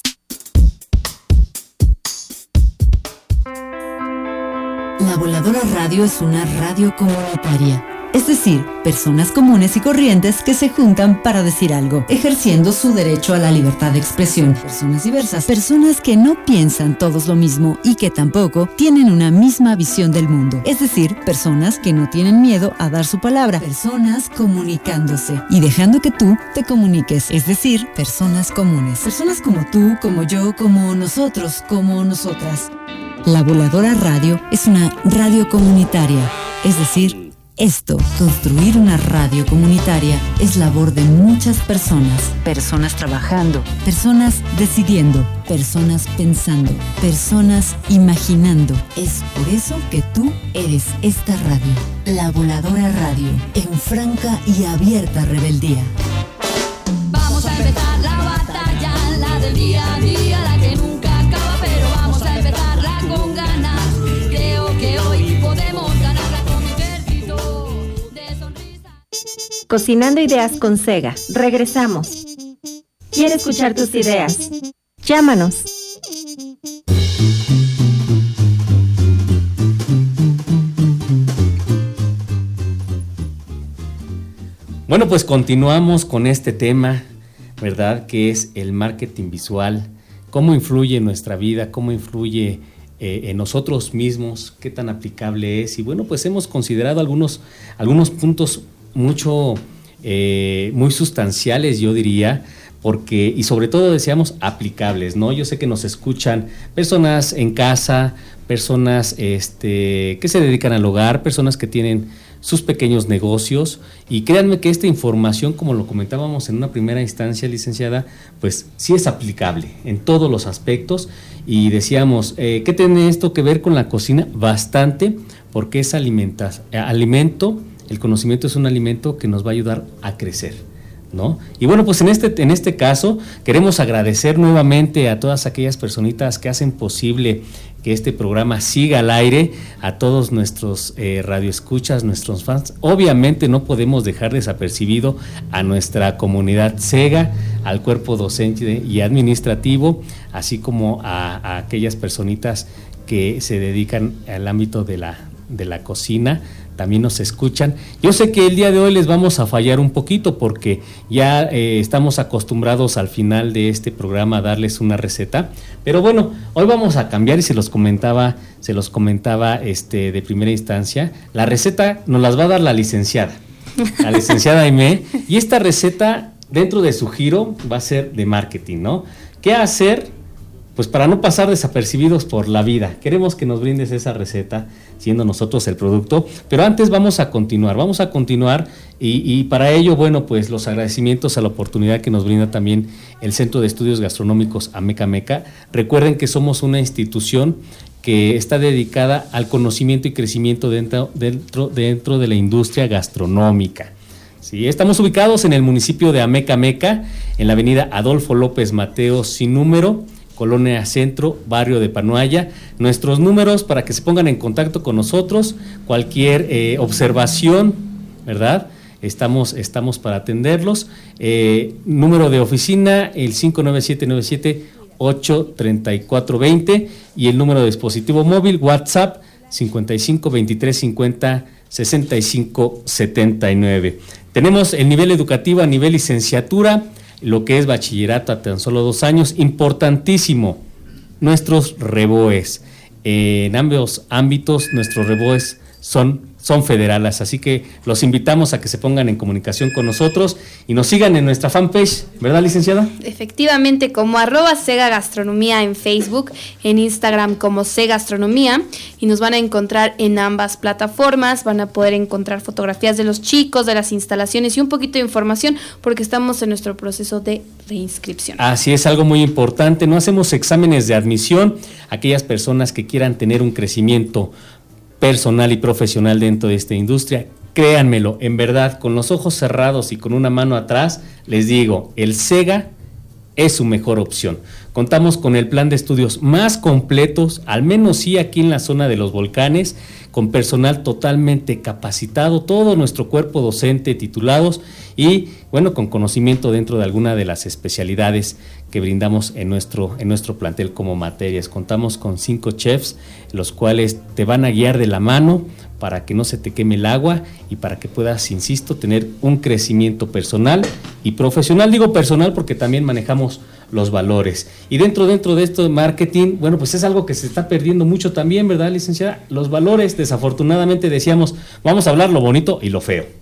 [SPEAKER 2] La Voladora Radio es una radio comunitaria. Es decir, personas comunes y corrientes que se juntan para decir algo, ejerciendo su derecho a la libertad de expresión. Personas diversas, personas que no piensan todos lo mismo y que tampoco tienen una misma visión del mundo. Es decir, personas que no tienen miedo a dar su palabra. Personas comunicándose y dejando que tú te comuniques. Es decir, personas comunes. Personas como tú, como yo, como nosotros, como nosotras. La Voladora Radio es una radio comunitaria. Es decir, esto, construir una radio comunitaria, es labor de muchas personas. Personas trabajando, personas decidiendo, personas pensando, personas imaginando. Es por eso que tú eres esta radio, La Voladora Radio, en franca y abierta rebeldía.
[SPEAKER 10] Vamos a empezar la batalla, la del día a día, la que nunca acaba, pero vamos a empezarla con ganas. Creo que hoy podemos ganarla con un ejército de sonrisas.
[SPEAKER 1] Cocinando Ideas con Sega. Regresamos. ¿Quieres escuchar tus ideas? Llámanos.
[SPEAKER 5] Bueno, pues continuamos con este tema, ¿verdad? Que es el marketing visual. ¿Cómo influye en nuestra vida? ¿Cómo influye eh, en nosotros mismos? ¿Qué tan aplicable es? Y bueno, pues hemos considerado algunos, algunos puntos mucho, eh, muy sustanciales, yo diría, porque, y sobre todo decíamos aplicables, ¿no? Yo sé que nos escuchan personas en casa, personas este, que se dedican al hogar, personas que tienen sus pequeños negocios, y créanme que esta información, como lo comentábamos en una primera instancia, licenciada, pues sí es aplicable en todos los aspectos. Y decíamos, eh, ¿qué tiene esto que ver con la cocina? Bastante, porque es alimenta, alimento, el conocimiento es un alimento que nos va a ayudar a crecer, ¿no? Y bueno, pues en este, en este caso queremos agradecer nuevamente a todas aquellas personitas que hacen posible que este programa siga al aire, a todos nuestros eh, radioescuchas, nuestros fans. Obviamente no podemos dejar desapercibido a nuestra comunidad SEGA, al cuerpo docente y administrativo, así como a, a aquellas personitas que se dedican al ámbito de la, de la cocina, también nos escuchan. Yo sé que el día de hoy les vamos a fallar un poquito porque ya eh, estamos acostumbrados al final de este programa a darles una receta, pero bueno, hoy vamos a cambiar y se los comentaba, se los comentaba este, de primera instancia. La receta nos las va a dar la licenciada, la licenciada Aimé, y esta receta dentro de su giro va a ser de marketing, ¿no? ¿Qué hacer? Pues para no pasar desapercibidos por la vida. Queremos que nos brindes esa receta, siendo nosotros el producto, pero antes vamos a continuar, vamos a continuar y, y para ello, bueno, pues los agradecimientos a la oportunidad que nos brinda también el Centro de Estudios Gastronómicos Amecameca. Recuerden que somos una institución que está dedicada al conocimiento y crecimiento dentro, dentro, dentro de la industria gastronómica. Sí, estamos ubicados en el municipio de Amecameca, en la avenida Adolfo López Mateos sin número, Colonia Centro, barrio de Panoaya. Nuestros números para que se pongan en contacto con nosotros, cualquier eh, observación, ¿verdad? Estamos, estamos para atenderlos. Eh, número de oficina, el cinco nueve siete nueve siete ocho tres cuatro dos cero y el número de dispositivo móvil, WhatsApp, cincuenta y cinco veintitrés cincuenta sesenta y cinco setenta y nueve. Tenemos el nivel educativo a nivel licenciatura, lo que es bachillerato a tan solo dos años, importantísimo, nuestros reboes. Eh, en ambos ámbitos, nuestros reboes son, son federales, así que los invitamos a que se pongan en comunicación con nosotros y nos sigan en nuestra fanpage, ¿verdad, licenciada?
[SPEAKER 6] Efectivamente, como arroba Sega Gastronomía en Facebook, en Instagram como Sega Gastronomía, y nos van a encontrar en ambas plataformas. Van a poder encontrar fotografías de los chicos, de las instalaciones y un poquito de información porque estamos en nuestro proceso de reinscripción.
[SPEAKER 5] Así es, algo muy importante, no hacemos exámenes de admisión. Aquellas personas que quieran tener un crecimiento personal y profesional dentro de esta industria, créanmelo, en verdad, con los ojos cerrados y con una mano atrás, les digo, el SEGA es su mejor opción. Contamos con el plan de estudios más completos, al menos sí aquí en la zona de los volcanes, con personal totalmente capacitado, todo nuestro cuerpo docente titulados y, bueno, con conocimiento dentro de alguna de las especialidades que brindamos en nuestro, en nuestro plantel como materias. Contamos con cinco chefs, los cuales te van a guiar de la mano para que no se te queme el agua y para que puedas, insisto, tener un crecimiento personal y profesional. Digo personal porque también manejamos los valores. Y dentro, dentro de esto de marketing, bueno, pues es algo que se está perdiendo mucho también, ¿verdad, licenciada? Los valores, desafortunadamente decíamos, vamos a hablar lo bonito y lo feo.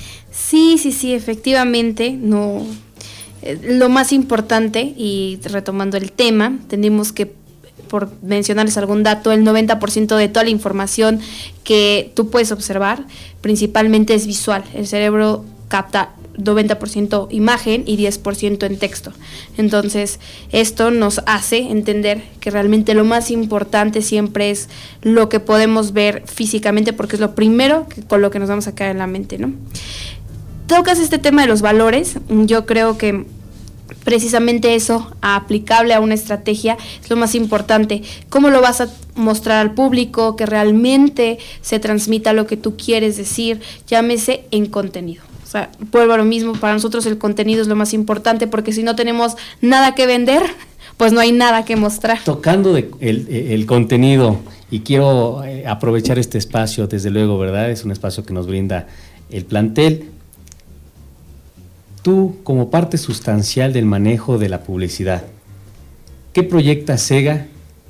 [SPEAKER 6] Sí, sí, sí, efectivamente, no. Eh, lo más importante, y retomando el tema, tenemos que, por mencionarles algún dato, el noventa por ciento de toda la información que tú puedes observar, principalmente es visual. El cerebro capta noventa por ciento imagen y diez por ciento en texto. Entonces, esto nos hace entender que realmente lo más importante siempre es lo que podemos ver físicamente, porque es lo primero que, con lo que nos vamos a quedar en la mente, ¿no? Tocas este tema de los valores. Yo creo que precisamente eso, aplicable a una estrategia, es lo más importante. ¿Cómo lo vas a mostrar al público? Que realmente se transmita lo que tú quieres decir, llámese en contenido. O sea, vuelvo a lo mismo, para nosotros el contenido es lo más importante, porque si no tenemos nada que vender, pues no hay nada que mostrar.
[SPEAKER 5] Tocando de el, el contenido, y quiero eh, aprovechar este espacio, desde luego, ¿verdad? Es un espacio que nos brinda el plantel. Tú, como parte sustancial del manejo de la publicidad, ¿qué proyecta SEGA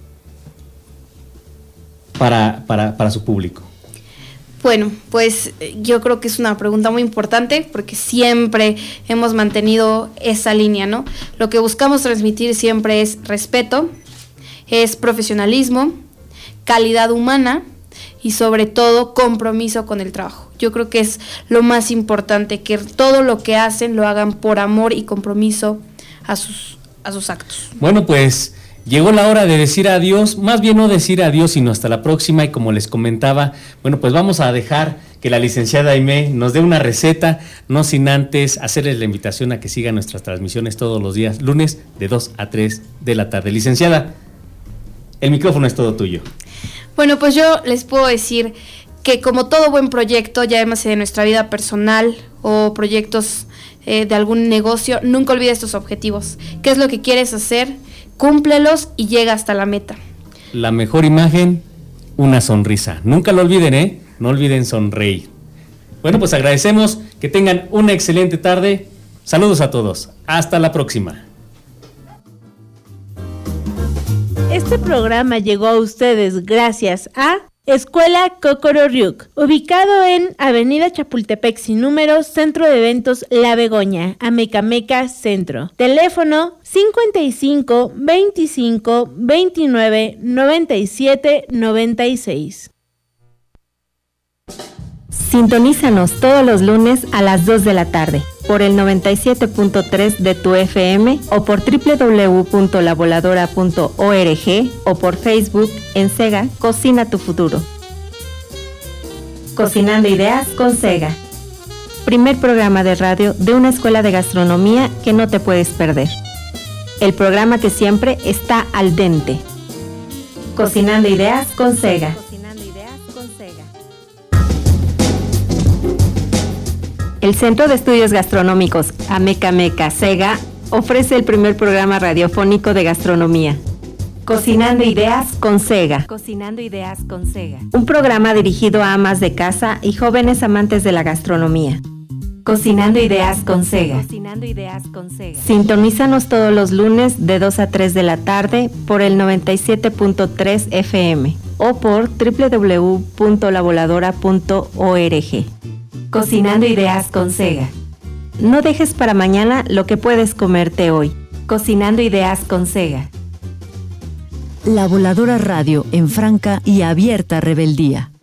[SPEAKER 5] para, para, para su público?
[SPEAKER 6] Bueno, pues yo creo que es una pregunta muy importante porque siempre hemos mantenido esa línea, ¿no? Lo que buscamos transmitir siempre es respeto, es profesionalismo, calidad humana y sobre todo compromiso con el trabajo. Yo creo que es lo más importante, que todo lo que hacen lo hagan por amor y compromiso a sus, a sus actos.
[SPEAKER 5] Bueno, pues llegó la hora de decir adiós, más bien no decir adiós, sino hasta la próxima, y como les comentaba, bueno, pues vamos a dejar que la licenciada Aimé nos dé una receta, no sin antes hacerles la invitación a que sigan nuestras transmisiones todos los días, lunes de dos a tres de la tarde. Licenciada, el micrófono es todo tuyo.
[SPEAKER 6] Bueno, pues yo les puedo decir que como todo buen proyecto, ya llámese de nuestra vida personal o proyectos eh, de algún negocio, nunca olvides tus objetivos. ¿Qué es lo que quieres hacer? Cúmplelos y llega hasta la meta.
[SPEAKER 5] La mejor imagen, una sonrisa. Nunca lo olviden, ¿eh? no olviden sonreír. Bueno, pues agradecemos que tengan una excelente tarde. Saludos a todos. Hasta la próxima.
[SPEAKER 4] Este programa llegó a ustedes gracias a Escuela Cocororyuk, ubicado en Avenida Chapultepec sin número, Centro de Eventos La Begoña, Amecameca Centro. Teléfono cincuenta y cinco, veinticinco, veintinueve, noventa y siete, noventa y seis.
[SPEAKER 1] Sintonízanos todos los lunes a las dos de la tarde por el noventa y siete punto tres de tu F M o por doble u doble u doble u punto la voladora punto org o por Facebook en Sega Cocina tu Futuro. Cocinando Ideas con Sega. Primer programa de radio de una escuela de gastronomía que no te puedes perder. El programa que siempre está al dente. Cocinando Ideas con Sega. El Centro de Estudios Gastronómicos Amecameca Sega ofrece el primer programa radiofónico de gastronomía. Cocinando Ideas con Sega.
[SPEAKER 3] Cocinando Ideas con Sega.
[SPEAKER 1] Un programa dirigido a amas de casa y jóvenes amantes de la gastronomía. Cocinando Ideas con Sega.
[SPEAKER 3] Cocinando Ideas con Sega.
[SPEAKER 1] Sintonízanos todos los lunes de dos a tres de la tarde por el noventa y siete punto tres F M o por doble u doble u doble u punto la voladora punto org.
[SPEAKER 3] Cocinando Ideas con Sega.
[SPEAKER 1] No dejes para mañana lo que puedes comerte hoy.
[SPEAKER 3] Cocinando Ideas con Sega.
[SPEAKER 2] La Voladora Radio en franca y abierta rebeldía.